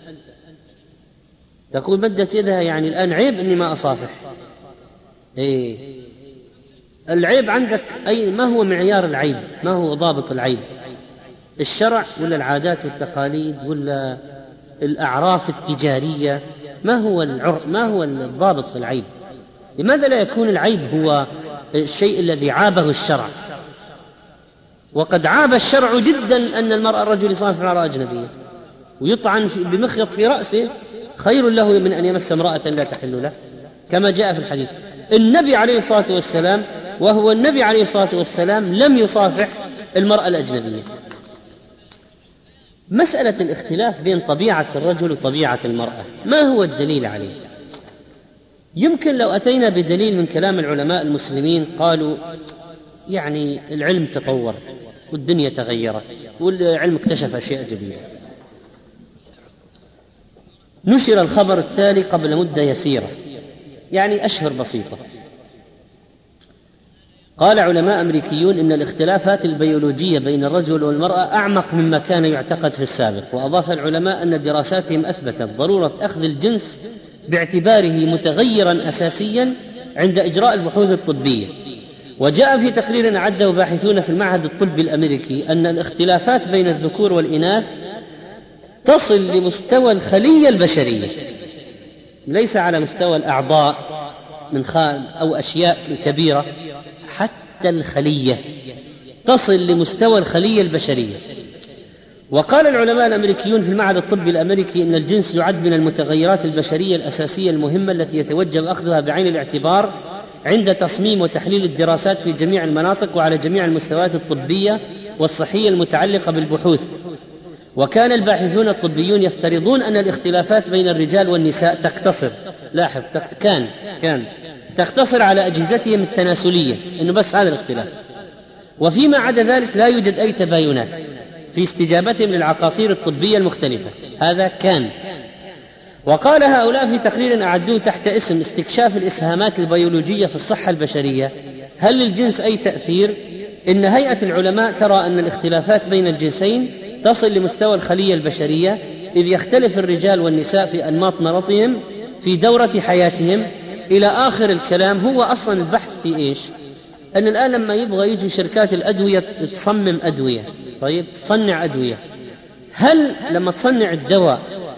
تقول مدت يدها، يعني الآن عيب إني ما أصافح. إيه العيب عندك؟ أي ما هو معيار العيب؟ ما هو ضابط العيب؟ الشرع ولا العادات والتقاليد ولا الأعراف التجارية؟ ما هو الضابط في العيب؟ لماذا لا يكون العيب هو الشيء الذي عابه الشرع؟ وقد عاب الشرع جدا أن المرأة الرجل يصافح امرأة أجنبية ويطعن بمخيط في رأسه خير له من أن يمس امرأة لا تحل له، كما جاء في الحديث. النبي عليه الصلاة والسلام وهو النبي عليه الصلاة والسلام لم يصافح المرأة الأجنبية. مسألة الاختلاف بين طبيعة الرجل وطبيعة المرأة ما هو الدليل عليه؟ يمكن لو أتينا بدليل من كلام العلماء المسلمين قالوا يعني العلم تطور والدنيا تغيرت والعلم اكتشف أشياء جديدة. نشر الخبر التالي قبل مدة يسيرة، يعني أشهر بسيطة. قال علماء أمريكيون إن الاختلافات البيولوجية بين الرجل والمرأة أعمق مما كان يعتقد في السابق. وأضاف العلماء أن دراساتهم أثبتت ضرورة أخذ الجنس باعتباره متغيرا أساسيا عند إجراء البحوث الطبية. وجاء في تقرير أعده باحثون في المعهد الطبي الأمريكي أن الاختلافات بين الذكور والإناث تصل لمستوى الخلية البشرية، ليس على مستوى الأعضاء من خان أو أشياء كبيرة، حتى الخلية تصل لمستوى الخلية البشرية. وقال العلماء الأمريكيون في المعهد الطبي الأمريكي إن الجنس يعد من المتغيرات البشرية الأساسية المهمة التي يتوجب أخذها بعين الاعتبار عند تصميم وتحليل الدراسات في جميع المناطق وعلى جميع المستويات الطبية والصحية المتعلقة بالبحوث. وكان الباحثون الطبيون يفترضون أن الاختلافات بين الرجال والنساء تقتصر، لاحظ كان تقتصر على أجهزتهم التناسلية، إنه بس هذا الاختلاف، وفيما عدا ذلك لا يوجد أي تباينات في استجابتهم للعقاقير الطبية المختلفة. هذا كان. وقال هؤلاء في تقرير أعدوه تحت اسم استكشاف الإسهامات البيولوجية في الصحة البشرية: هل للجنس أي تأثير؟ إن هيئة العلماء ترى أن الاختلافات بين الجنسين تصل لمستوى الخلية البشرية، إذ يختلف الرجال والنساء في أنماط مرضهم في دورة حياتهم. إلى آخر الكلام. هو أصلا البحث في إيش؟ أن الآن لما يبغى يجي شركات الأدوية تصمم أدوية، طيب تصنع أدوية، هل لما تصنع الدواء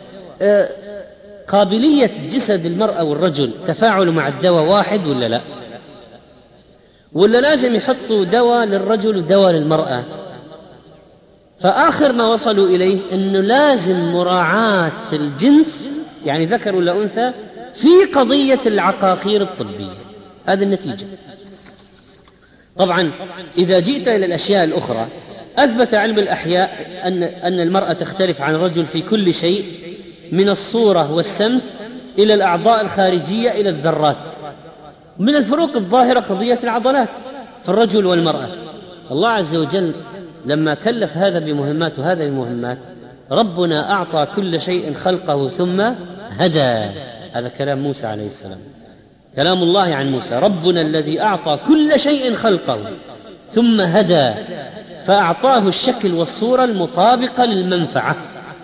قابلية جسد المرأة والرجل تفاعل مع الدواء واحد ولا لا؟ ولا لازم يحطوا دواء للرجل ودواء للمرأة؟ فآخر ما وصلوا إليه أنه لازم مراعاة الجنس، يعني ذكر ولا أنثى، في قضية العقاقير الطبية. هذه النتيجة. طبعا إذا جئت إلى الأشياء الأخرى، أثبت علم الأحياء أن المرأة تختلف عن الرجل في كل شيء، من الصورة والسمت إلى الأعضاء الخارجية إلى الذرات. من الفروق الظاهرة قضية العضلات في الرجل والمرأة. الله عز وجل لما كلف هذا بمهمات وهذا بمهمات، ربنا أعطى كل شيء خلقه ثم هدى. هذا كلام موسى عليه السلام، كلام الله عن موسى: ربنا الذي أعطى كل شيء خلقه ثم هدى فأعطاه الشكل والصورة المطابقة للمنفعة.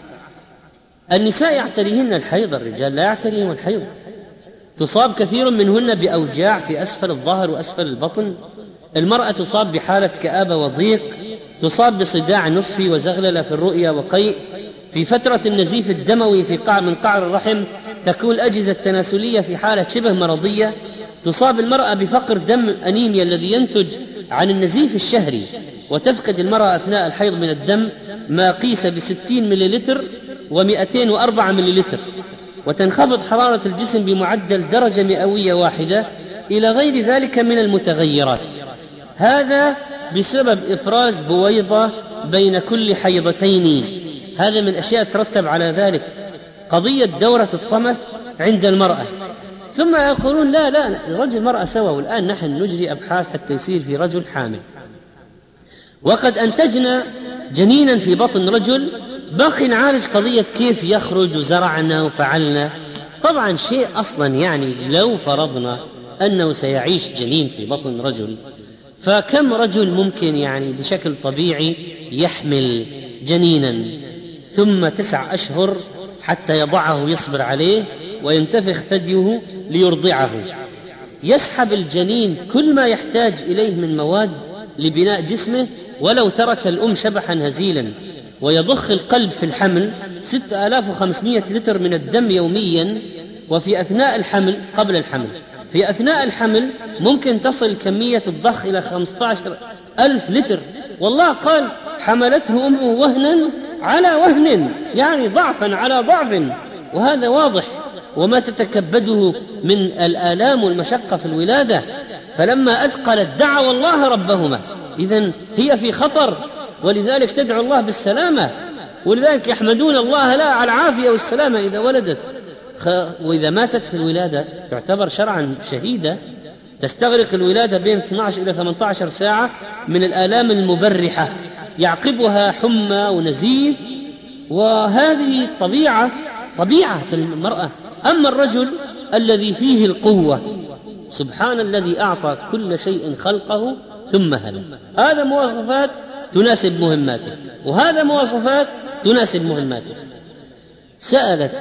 النساء يعتريهن الحيض، الرجال لا يعتريهم الحيض. تصاب كثير منهن بأوجاع في أسفل الظهر وأسفل البطن. المرأة تصاب بحالة كآبة وضيق، تصاب بصداع نصفي وزغللة في الرؤية وقيء. في فترة النزيف الدموي من قعر الرحم تكون الأجهزة التناسلية في حالة شبه مرضية. تصاب المرأة بفقر دم أنيميا الذي ينتج عن النزيف الشهري، وتفقد المرأة أثناء الحيض من الدم ما قيس ب60 مليلتر و204 مليلتر، وتنخفض حرارة الجسم بمعدل درجة مئوية واحدة، إلى غير ذلك من المتغيرات. هذا بسبب إفراز بويضة بين كل حيضتين. هذا من أشياء ترتب على ذلك قضية دورة الطمث عند المرأة. ثم يقولون لا الرجل والمرأة سوا، والآن نحن نجري أبحاث حتى يصير في رجل حامل، وقد أنتجنا جنينا في بطن رجل، باقي نعالج قضية كيف يخرج وزرعنا وفعلنا. طبعا شيء أصلا يعني لو فرضنا أنه سيعيش جنين في بطن رجل، فكم رجل ممكن يعني بشكل طبيعي يحمل جنينا ثم 9 أشهر حتى يضعه ويصبر عليه وينتفخ ثديه ليرضعه؟ يسحب الجنين كل ما يحتاج إليه من مواد لبناء جسمه، ولو ترك الأم شبحا هزيلا. ويضخ القلب في الحمل 6500 لتر من الدم يوميا. وفي أثناء الحمل، قبل الحمل، في أثناء الحمل ممكن تصل كمية الضخ إلى 15,000 لتر والله قال حملته أمه وهنا على وهن، يعني ضعفا على ضعف، وهذا واضح. وما تتكبده من الآلام والمشقة في الولادة، فلما أثقلت دعوا الله ربهما. إذن هي في خطر، ولذلك تدعو الله بالسلامة، ولذلك يحمدون الله لا على العافية والسلامة إذا ولدت. وإذا ماتت في الولادة تعتبر شرعا شهيدة، تستغرق الولادة بين 12 إلى 18 ساعة من الآلام المبرحة، يعقبها حمى ونزيف، وهذه طبيعة في المرأة. أما الرجل الذي فيه القوة، سبحان الذي أعطى كل شيء خلقه ثم هدى، هذا مواصفات تناسب مهماته، وهذا مواصفات تناسب مهماته. سألت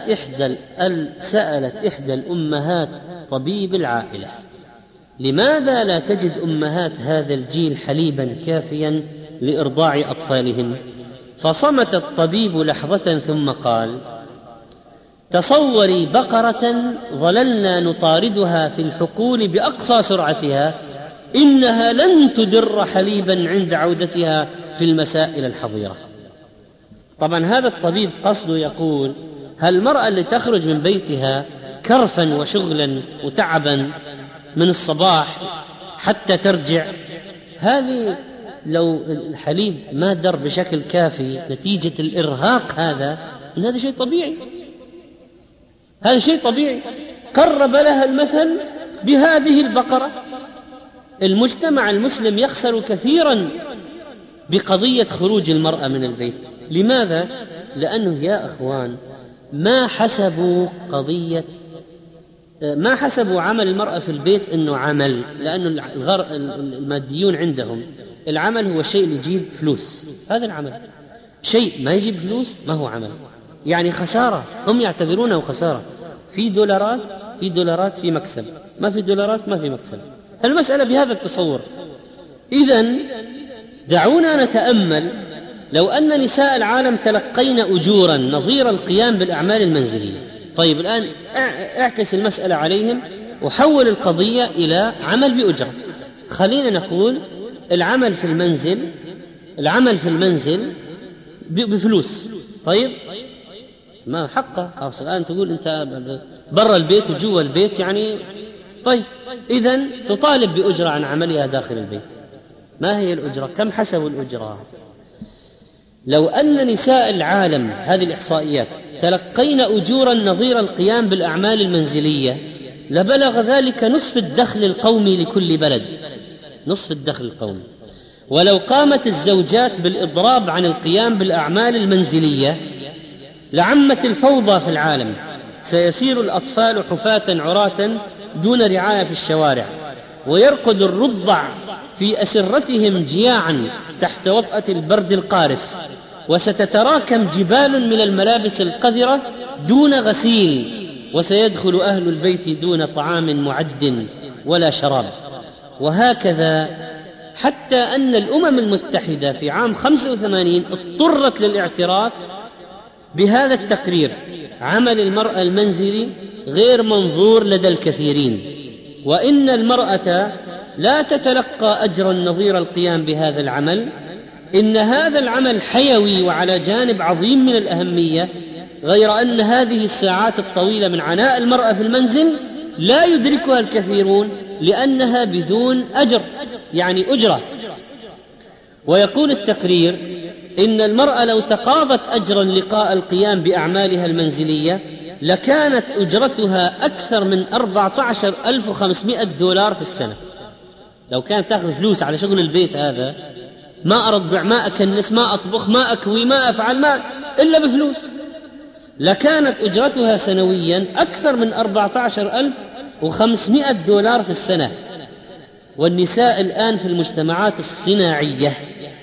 إحدى الأمهات طبيب العائلة: لماذا لا تجد أمهات هذا الجيل حليبا كافيا لإرضاع أطفالهم؟ فصمت الطبيب لحظة ثم قال: تصوري بقرة ظللنا نطاردها في الحقول بأقصى سرعتها، إنها لن تدر حليبا عند عودتها في المساء إلى الحظيرة. طبعا هذا الطبيب قصده يقول: هل المرأة اللي تخرج من بيتها كرفا وشغلا وتعبا من الصباح حتى ترجع، هذه لو الحليب ما در بشكل كافي نتيجة الإرهاق هذا شيء طبيعي، هذا شيء طبيعي. قرب لها المثل بهذه البقرة. المجتمع المسلم يخسر كثيرا بقضية خروج المرأة من البيت. لماذا؟ لأنه يا أخوان ما حسبوا عمل المرأة في البيت إنه عمل، لأنه الماديون عندهم العمل هو الشيء اللي يجيب فلوس. هذا العمل شيء ما يجيب فلوس ما هو عمل، يعني خسارة، هم يعتبرونه خسارة. في دولارات في مكسب، ما في دولارات ما في مكسب. المسألة بهذا التصور. إذن دعونا نتأمل، لو أن نساء العالم تلقين أجورا نظير القيام بالأعمال المنزلية. طيب الآن اعكس المسألة عليهم وحول القضية إلى عمل بأجرة. خلينا نقول العمل في المنزل بفلوس. طيب ما حقه الآن تقول أنت برا البيت وجوا البيت، يعني طيب إذن تطالب بأجرة عن عملها داخل البيت. ما هي الأجرة؟ كم حسب الأجرة؟ لو أن نساء العالم، هذه الإحصائيات، تلقين أجورا نظير القيام بالأعمال المنزلية لبلغ ذلك نصف الدخل القومي لكل بلد، نصف الدخل القومي. ولو قامت الزوجات بالإضراب عن القيام بالأعمال المنزلية لعمت الفوضى في العالم، سيسير الأطفال حفاة عراة دون رعاية في الشوارع، ويرقد الرضع في أسرتهم جياعا تحت وطأة البرد القارس، وستتراكم جبال من الملابس القذرة دون غسيل، وسيدخل أهل البيت دون طعام معد ولا شراب. وهكذا حتى أن الأمم المتحدة في عام 85 اضطرت للاعتراف بهذا التقرير: عمل المرأة المنزلي غير منظور لدى الكثيرين، وإن المرأة لا تتلقى أجرا نظير القيام بهذا العمل، إن هذا العمل حيوي وعلى جانب عظيم من الأهمية، غير أن هذه الساعات الطويلة من عناء المرأة في المنزل لا يدركها الكثيرون لأنها بدون أجر، يعني أجرة. ويقول التقرير إن المرأة لو تقاضت أجرا لقاء القيام بأعمالها المنزلية لكانت أجرتها أكثر من 14,500 دولار في السنة. لو كانت تأخذ فلوس على شغل البيت هذا، ما أرضع، ما أكنس، ما أطبخ، ما أكوي، ما أفعل، ما إلا بفلوس، لكانت أجرتها سنويا أكثر من 14,500 دولار في السنة. والنساء الآن في المجتمعات الصناعية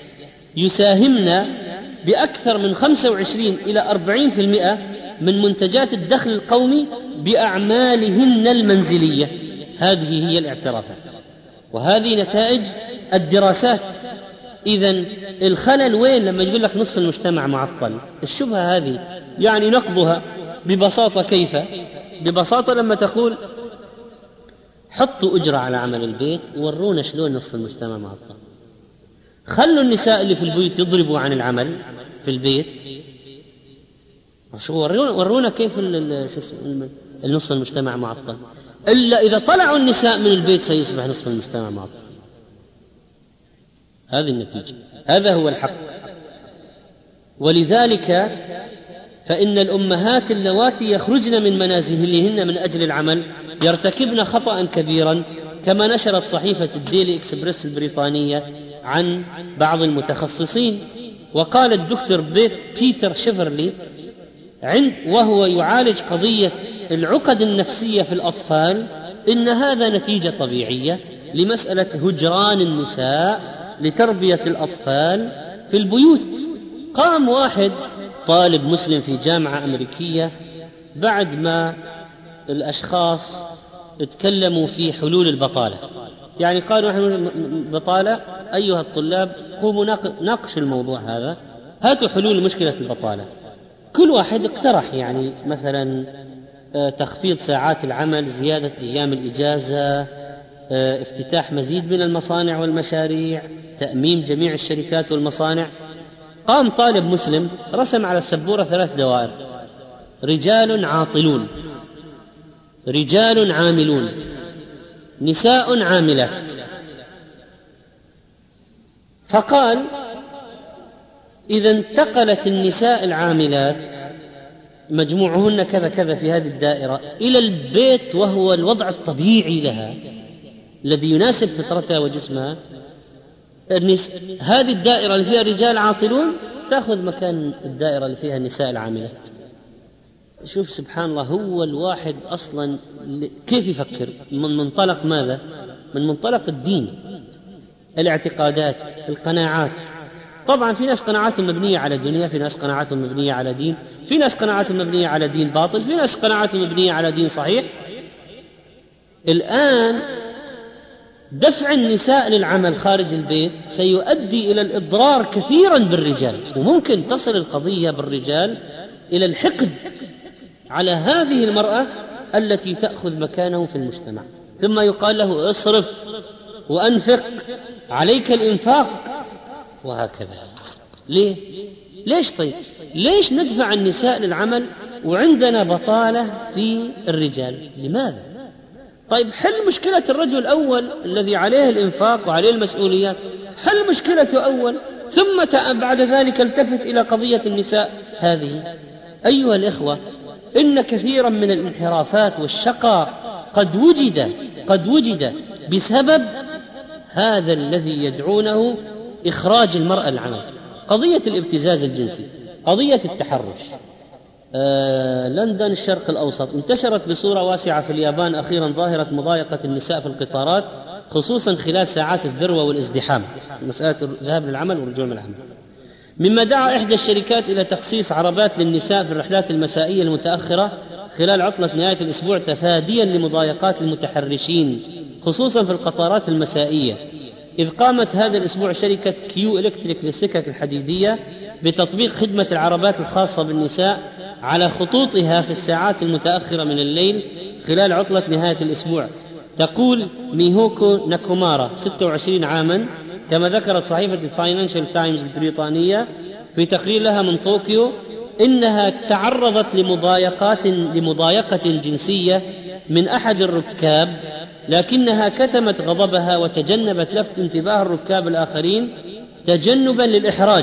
يساهمن بأكثر من 25 إلى 40% من منتجات الدخل القومي بأعمالهن المنزلية. هذه هي الاعترافات، وهذه نتائج الدراسات. إذن الخلل وين لما يقول لك نصف المجتمع معطل؟ الشبهة هذه يعني نقضها ببساطة. كيف؟ ببساطة لما تقول حطوا أجرة على عمل البيت وورونا شلون نصف المجتمع معطل. خلوا النساء اللي في البيوت يضربوا عن العمل في البيت. ورونا كيف النصف المجتمع معطل. إلا إذا طلعوا النساء من البيت سيصبح نصف المجتمع معطل. هذه النتيجة، هذا هو الحق. ولذلك فإن الأمهات اللواتي يخرجن من منازلهن من أجل العمل يرتكبن خطأ كبيرا، كما نشرت صحيفة الديلي إكسبريس البريطانية عن بعض المتخصصين. وقال الدكتور بيتر شيفرلي وهو يعالج قضية العقد النفسية في الأطفال إن هذا نتيجة طبيعية لمسألة هجران النساء لتربية الأطفال في البيوت. قام واحد طالب مسلم في جامعة أمريكية بعد ما الأشخاص اتكلموا في حلول البطالة، يعني قالوا نحن بطالة أيها الطلاب، قوموا ناقش الموضوع هذا، هاتوا حلول مشكلة البطالة. كل واحد اقترح يعني مثلا تخفيض ساعات العمل، زيادة أيام الإجازة، افتتاح مزيد من المصانع والمشاريع، تأميم جميع الشركات والمصانع. قام طالب مسلم رسم على السبورة 3 دوائر: رجال عاطلون، رجال عاملون، نساء عاملات. فقال إذا انتقلت النساء العاملات مجموعهن كذا كذا في هذه الدائرة إلى البيت، وهو الوضع الطبيعي لها الذي يناسب فطرتها وجسمها، هذه الدائرة اللي فيها رجال عاطلون تأخذ مكان الدائرة اللي فيها النساء العاملات. شوف سبحان الله، هو الواحد أصلا كيف يفكر؟ من منطلق ماذا؟ من منطلق الدين، الاعتقادات، القناعات. طبعا في ناس قناعاتهم مبنية على دنيا، في ناس قناعاتهم مبنية على دين، في ناس قناعاتهم مبنية على دين باطل، في ناس قناعاتهم مبنية على دين صحيح. الآن دفع النساء للعمل خارج البيت سيؤدي إلى الإضرار كثيرا بالرجال، وممكن تصل القضية بالرجال إلى الحقد على هذه المرأة التي تأخذ مكانه في المجتمع، ثم يقال له اصرف وأنفق، عليك الإنفاق، وهكذا. ليه؟ ليش طيب؟ ليش ندفع النساء للعمل وعندنا بطالة في الرجال؟ لماذا؟ طيب حل مشكلة الرجل الأول الذي عليه الإنفاق وعليه المسؤوليات، حل مشكلته أول، ثم بعد ذلك التفت إلى قضية النساء هذه. أيها الإخوة، إن كثيرا من الانحرافات والشقاء قد وجد بسبب هذا الذي يدعونه إخراج المرأة العمل. قضية الابتزاز الجنسي، قضية التحرش، لندن الشرق الأوسط، انتشرت بصورة واسعة في اليابان أخيرا ظاهرة مضايقة النساء في القطارات، خصوصا خلال ساعات الذروة والازدحام، مسألة الذهاب للعمل والرجوع من العمل، مما دعا إحدى الشركات إلى تخصيص عربات للنساء في الرحلات المسائية المتأخرة خلال عطلة نهاية الأسبوع تفاديا لمضايقات المتحرشين خصوصا في القطارات المسائية. إذ قامت هذا الأسبوع شركة كيو إلكتريك للسكك الحديدية بتطبيق خدمة العربات الخاصة بالنساء على خطوطها في الساعات المتأخرة من الليل خلال عطلة نهاية الأسبوع. تقول ميهوكو ناكومارا 26 عاما، كما ذكرت صحيفة الفاينانشال تايمز البريطانية في تقرير لها من طوكيو، إنها تعرضت لمضايقة جنسية من أحد الركاب، لكنها كتمت غضبها وتجنبت لفت انتباه الركاب الآخرين تجنبا للإحراج.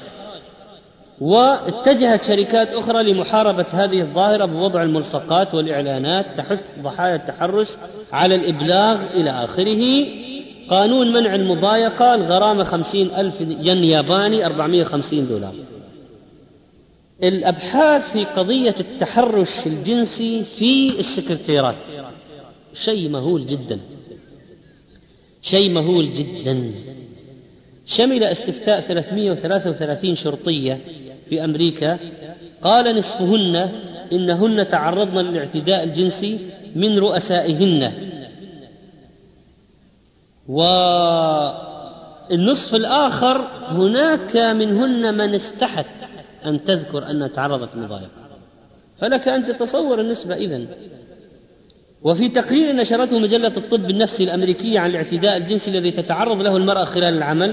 واتجهت شركات أخرى لمحاربة هذه الظاهرة بوضع الملصقات والإعلانات تحث ضحايا التحرش على الإبلاغ إلى آخره. قانون منع المضايقة، الغرامة 50,000 ين ياباني، $450. الأبحاث في قضية التحرش الجنسي في السكرتيرات شيء مهول جدا، شيء مهول جدا. شمل استفتاء 333 شرطية في أمريكا، قال نصفهن إنهن تعرضن للاعتداء الجنسي من رؤسائهن، والنصف الآخر هناك منهن من استحت أن تذكر أنها تعرضت لمضايقة. فلك أن تتصور النسبة إذن. وفي تقرير نشرته مجلة الطب النفسي الأمريكية عن الاعتداء الجنسي الذي تتعرض له المرأة خلال العمل،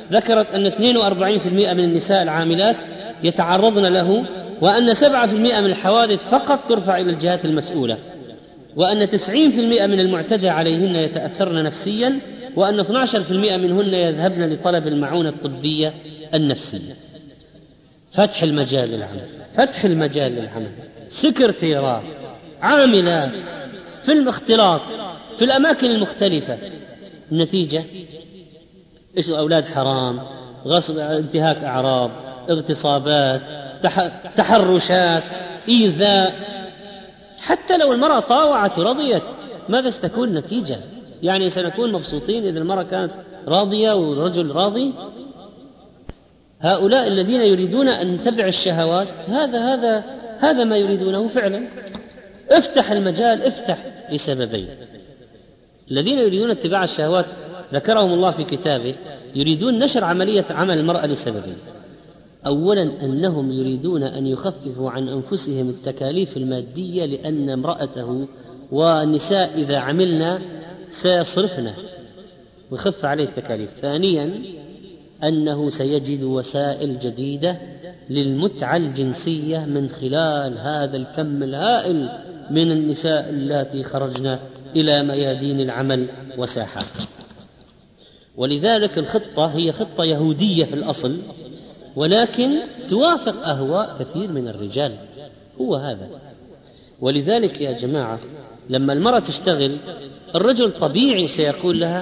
ذكرت أن 42% من النساء العاملات يتعرضن له، وأن 7% من الحوادث فقط ترفع إلى الجهات المسؤولة، وأن 90% من المعتدى عليهن يتأثرن نفسيا، وأن 12% منهن يذهبن لطلب المعونة الطبية النفسية. فتح المجال للعمل، فتح المجال للعمل، سكرتيرات، عاملات في الاختلاط في الأماكن المختلفة. النتيجة إيش؟ أولاد حرام، غصب، انتهاك أعراض، اغتصابات، تحرشات، إيذاء. حتى لو المرأة طاوعت ورضيت، ماذا ستكون النتيجة؟ يعني سنكون مبسوطين إذا المرأة كانت راضية والرجل راضي؟ هؤلاء الذين يريدون أن نتبع الشهوات، هذا ما يريدونه فعلا. افتح المجال، افتح لسببين. الذين يريدون اتباع الشهوات ذكرهم الله في كتابه، يريدون نشر عملية عمل المرأة لسببين. أولا أنهم يريدون أن يخففوا عن أنفسهم التكاليف المادية، لأن امرأته والنساء إذا عملنا سيصرفنا ويخف عليه التكاليف. ثانيا أنه سيجد وسائل جديدة للمتعة الجنسية من خلال هذا الكم الهائل من النساء اللاتي خرجن إلى ميادين العمل وساحات. ولذلك الخطة هي خطة يهودية في الأصل، ولكن توافق أهواء كثير من الرجال، هو هذا. ولذلك يا جماعة لما المرأة تشتغل، الرجل طبيعي سيقول لها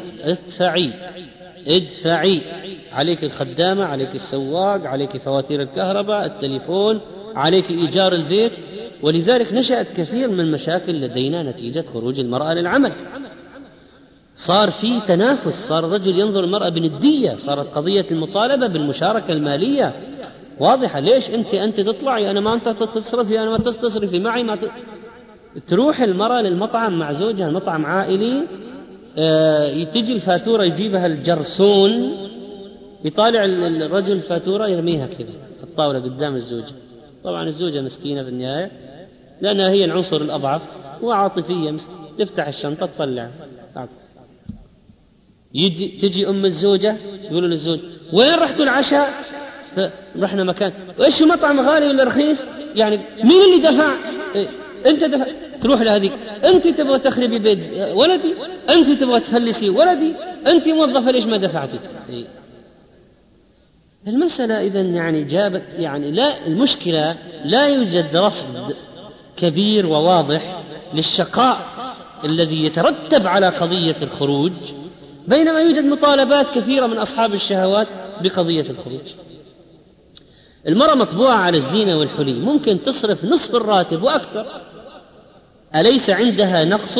ادفعي، عليك الخدامة، عليك السواق، عليك فواتير الكهرباء، التليفون، عليك إيجار البيت. ولذلك نشأت كثير من المشاكل لدينا نتيجة خروج المرأة للعمل. صار في تنافس، صار الرجل ينظر المرأة بندية، صارت قضية المطالبة بالمشاركة المالية واضحة. ليش أنت تطلعي، أنا ما أنت تصرفي، أنا ما تصرفي معي، تروح المرأة للمطعم مع زوجها، المطعم عائلي، تجي الفاتورة يجيبها الجرسون، يطالع الرجل الفاتورة يرميها كذا في الطاولة قدام الزوجة. طبعا الزوجة مسكينة في النهاية لأنها هي العنصر الأضعف وعاطفية، تفتح الشنطة تطلع. تجي أم الزوجة تقول للزوج وين رحتوا العشاء؟ رحنا مكان. وإيش مطعم غالي ولا رخيص؟ يعني مين اللي دفع؟ أنت دفع. تروح لهذيك، أنت تبغى تخربي بيت ولدي، أنت تبغى تفلسي ولدي، أنت موظفة ليش ما دفعتي؟ المسألة إذن يعني جابت، يعني لا، المشكلة لا يوجد رصد كبير وواضح للشقاء الذي يترتب على قضية الخروج، بينما يوجد مطالبات كثيرة من أصحاب الشهوات بقضية الخروج. المرأة مطبوعة على الزينة والحلي، ممكن تصرف نصف الراتب وأكثر، أليس عندها نقص؟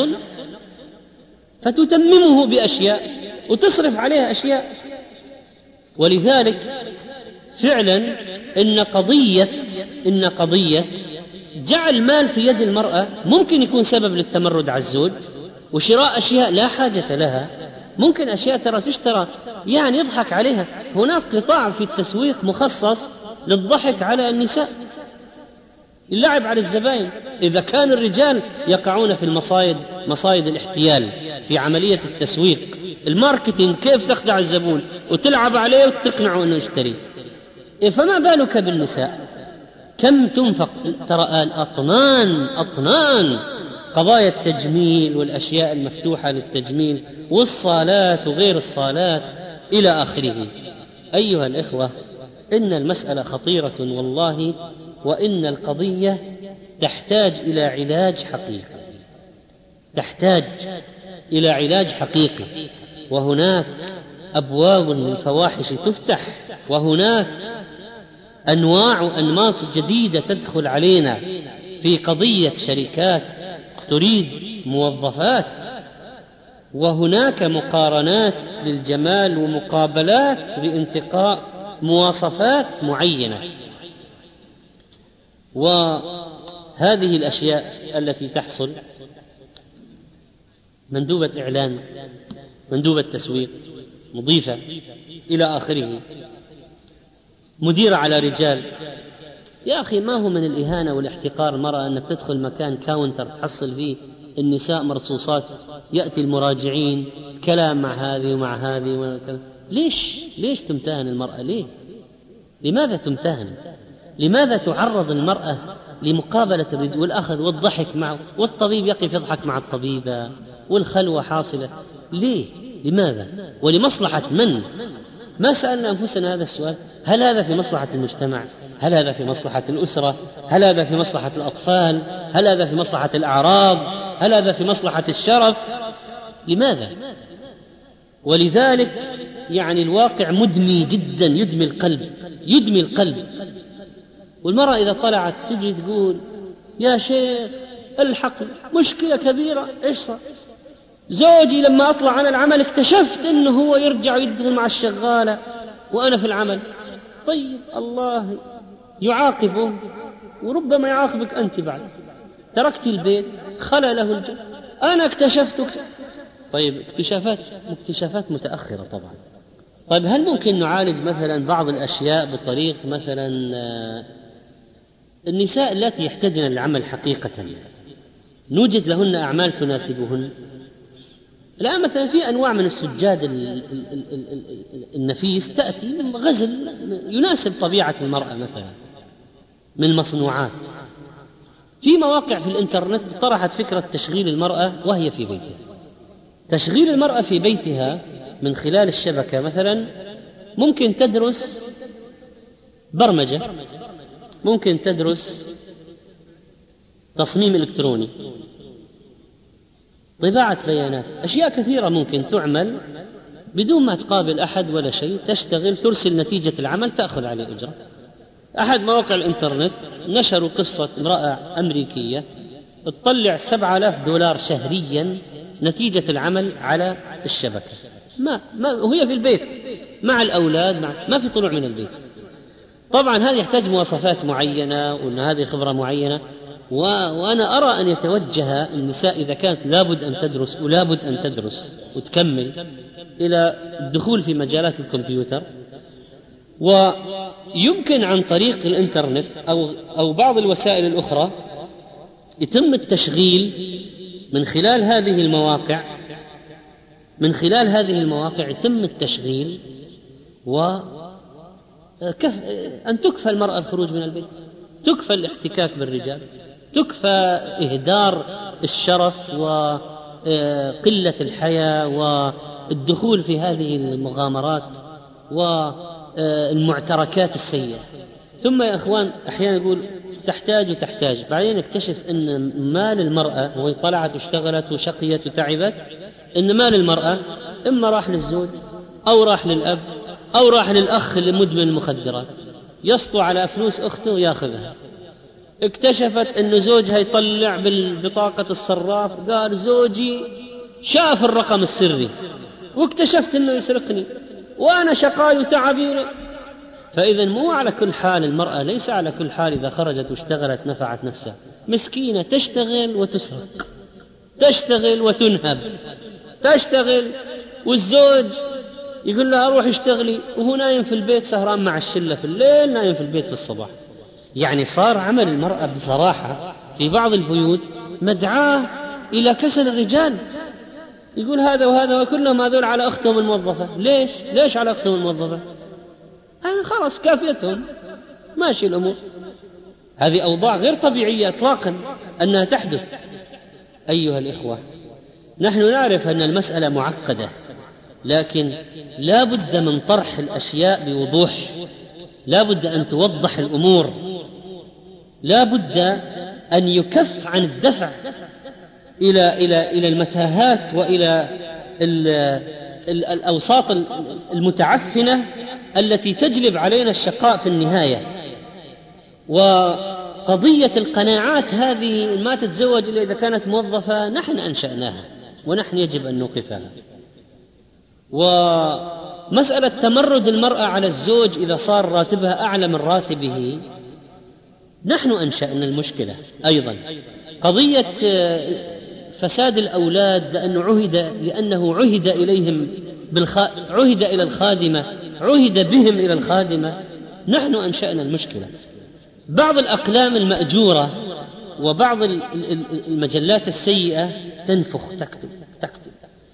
فتتممه بأشياء وتصرف عليها أشياء. ولذلك فعلا إن قضية جعل مال في يد المرأة ممكن يكون سبب للتمرد على الزوج وشراء أشياء لا حاجة لها. ممكن أشياء ترى تشترى يعني يضحك عليها. هناك قطاع في التسويق مخصص للضحك على النساء، اللعب على الزبائن. إذا كان الرجال يقعون في مصايد الاحتيال في عملية التسويق، الماركتينج، كيف تخدع الزبون وتلعب عليه وتقنعه أنه يشتري، فما بالك بالنساء؟ كم تنفق؟ ترى أطنان قضايا التجميل والأشياء المفتوحة للتجميل والصالات وغير الصالات إلى آخره. أيها الإخوة، إن المسألة خطيرة والله، وإن القضية تحتاج إلى علاج حقيقي، وهناك أبواب للفواحش تفتح، وهناك أنواع وأنماط جديدة تدخل علينا في قضية شركات تريد موظفات، وهناك مقارنات للجمال ومقابلات لانتقاء مواصفات معينة. وهذه الأشياء التي تحصل، مندوبة إعلان، مندوبة تسويق، مضيفة إلى آخره، مديرة على رجال. يا أخي، ما هو من الإهانة والاحتقار المرأة أنك تدخل مكان كاونتر تحصل فيه النساء مرصوصات، يأتي المراجعين كلام مع هذه ومع هذه، ليش تمتهن المرأة؟ لماذا تمتهن؟ لماذا تعرض المرأة لمقابلة الرجل والأخذ والضحك معه، والطبيب يقف يضحك مع الطبيبة، والخلوة حاصلة؟ لماذا؟ ولمصلحة من؟ ما سألنا أنفسنا هذا السؤال؟ هل هذا في مصلحة المجتمع؟ هل هذا في مصلحة الأسرة؟ هل هذا في مصلحة الأطفال؟ هل هذا في مصلحة الأعراض؟ هل هذا في مصلحة الشرف؟ لماذا؟ ولذلك يعني الواقع مدمي جدا، يدمي القلب. والمرأة إذا طلعت تجي تقول يا شيخ الحق مشكلة كبيرة، إيش صار؟ زوجي لما أطلع عن العمل اكتشفت أنه هو يرجع ويدخل مع الشغالة وأنا في العمل. طيب الله يعاقبه، وربما يعاقبك أنت بعد، تركت البيت خلى له الجو. أنا اكتشفت طيب اكتشافات متأخرة طبعا. طيب هل ممكن نعالج مثلا بعض الأشياء بطريق مثلا النساء التي يحتاجن للعمل حقيقة نوجد لهن أعمال تناسبهن؟ الآن مثلا في أنواع من السجاد النفيس تأتي من غزل يناسب طبيعة المرأة مثلا من مصنوعات. في مواقع في الإنترنت طرحت فكرة تشغيل المرأة وهي في بيتها. تشغيل المرأة في بيتها من خلال الشبكة مثلا، ممكن تدرس برمجة، ممكن تدرس تصميم إلكتروني، طباعة بيانات، أشياء كثيرة ممكن تعمل بدون ما تقابل أحد ولا شيء، تشتغل، ترسل نتيجة العمل، تأخذ عليه أجرة. أحد مواقع الإنترنت نشروا قصة امرأة أمريكية تطلع $7,000 شهريا نتيجة العمل على الشبكة، ما وهي في البيت مع الأولاد، ما في طلوع من البيت. طبعا هذا يحتاج مواصفات معينة، وأن هذه خبرة معينة، وأنا أرى أن يتوجه النساء إذا كانت لابد أن تدرس ولابد أن تدرس وتكمل إلى الدخول في مجالات الكمبيوتر. ويمكن عن طريق الإنترنت أو بعض الوسائل الأخرى يتم التشغيل من خلال هذه المواقع يتم التشغيل أن تكفى المرأة الخروج من البيت، تكفى الاحتكاك بالرجال، تكفى إهدار الشرف وقلة الحياة والدخول في هذه المغامرات والمعتركات السيئة. ثم يا أخوان أحيانا يقول تحتاج، بعدين اكتشف أن مال المرأة، وهي طلعت واشتغلت وشقيت وتعبت، أن مال المرأة إما راح للزوج أو راح للأب أو راح للأخ اللي مدمن المخدرات، يسطو على فلوس أخته وياخذها. اكتشفت أن زوجها يطلع بالبطاقة الصراف، قال زوجي شاف الرقم السري واكتشفت أنه يسرقني وأنا شقاي وتعبي. فإذا مو على كل حال المرأة، ليس على كل حال إذا خرجت واشتغلت نفعت نفسها. مسكينة تشتغل وتسرق، تشتغل وتنهب، تشتغل والزوج يقول لها أروح اشتغلي وهو نايم في البيت سهران مع الشلة في الليل، نايم في البيت في الصباح. يعني صار عمل المرأة بصراحة في بعض البيوت مدعاة إلى كسل الرجال. يقول هذا وهذا وكلهم هذول على أختهم الموظفة. ليش على أختهم الموظفة؟ أنا خلاص كافيتهم، ماشي الأمور. هذه أوضاع غير طبيعية إطلاقا أنها تحدث. أيها الإخوة، نحن نعرف أن المسألة معقدة، لكن لا بد من طرح الأشياء بوضوح، لا بد أن توضح الأمور، لا بد أن يكف عن الدفع إلى المتاهات وإلى الأوساط المتعفنة التي تجلب علينا الشقاء في النهاية. وقضية القناعات هذه، ما تتزوج إلا إذا كانت موظفة، نحن أنشأناها ونحن يجب أن نوقفها. ومسألة تمرد المرأة على الزوج إذا صار راتبها أعلى من راتبه، نحن أنشأنا المشكلة أيضا. قضية فساد الأولاد لأنه عهد إليهم عهد إلى الخادمة، عهد بهم إلى الخادمة، نحن أنشأنا المشكلة. بعض الأقلام المأجورة وبعض المجلات السيئة تنفخ تكتب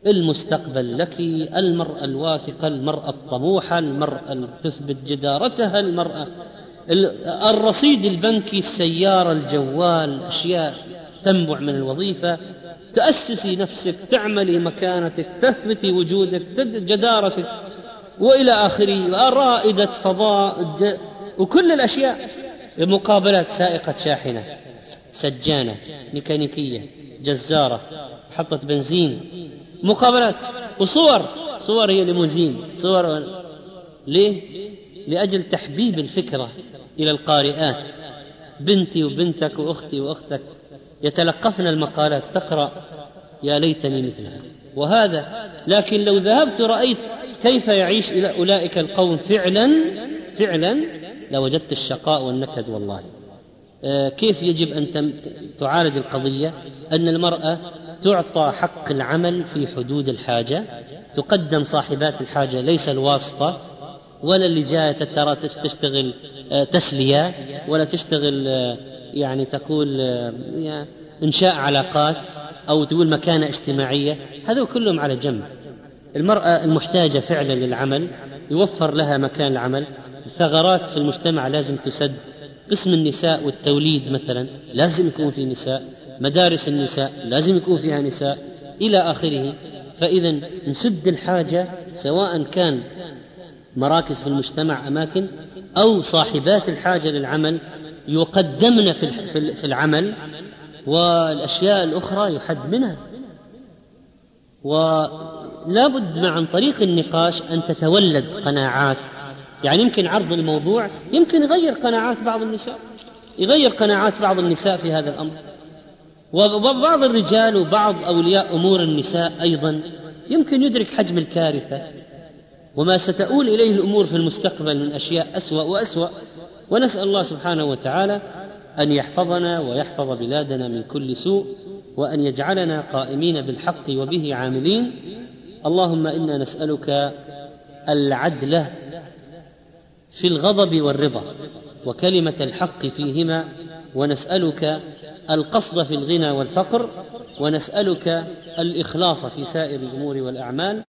المستقبل لك، المرأة الواثقة، المرأة الطموحة، المرأة اللي تثبت جدارتها، المرأة الرصيد البنكي، السيارة، الجوال، أشياء تنبع من الوظيفة، تأسسي نفسك، تعملي مكانتك، تثبتي وجودك، جدارتك، وإلى آخره، رائدة فضاء، وكل الأشياء. مقابلات: سائقة شاحنة، سجانة، ميكانيكية، جزارة، محطة بنزين، مقابلات، وصور هي ليموزين، صور. ليه؟ لأجل تحبيب الفكرة إلى القارئات. بنتي وبنتك وأختي وأختك يتلقفن المقالات، تقرأ: يا ليتني مثلها. وهذا، لكن لو ذهبت رأيت كيف يعيش إلى أولئك القوم فعلا لوجدت الشقاء والنكد. والله كيف يجب أن تعالج القضية؟ أن المرأة تعطى حق العمل في حدود الحاجة، تقدم صاحبات الحاجة، ليس الواسطة، ولا اللي جاء ترى تشتغل تسلية، ولا تشتغل يعني تقول إنشاء علاقات أو تقول مكانة اجتماعية. هذا كلهم على جنب. المرأة المحتاجة فعلا للعمل يوفر لها مكان العمل. الثغرات في المجتمع لازم تسد. قسم النساء والتوليد مثلا لازم يكون في نساء، مدارس النساء لازم يكون فيها نساء، إلى آخره. فإذا نسد الحاجة، سواء كان مراكز في أماكن أو صاحبات الحاجة للعمل يقدمن في العمل، والأشياء الأخرى يحد منها. ولا بد عن طريق النقاش أن تتولد قناعات. يعني يمكن عرض الموضوع يمكن يغير قناعات بعض النساء في هذا الأمر، وبعض الرجال وبعض أولياء أمور النساء أيضا يمكن يدرك حجم الكارثة وما ستؤول إليه الأمور في المستقبل من أشياء أسوأ وأسوأ. ونسأل الله سبحانه وتعالى أن يحفظنا ويحفظ بلادنا من كل سوء، وأن يجعلنا قائمين بالحق وبه عاملين. اللهم إنا نسألك العدل في الغضب والرضا وكلمة الحق فيهما، ونسألك القصد في الغنى والفقر، ونسألك الإخلاص في سائر الأمور والأعمال.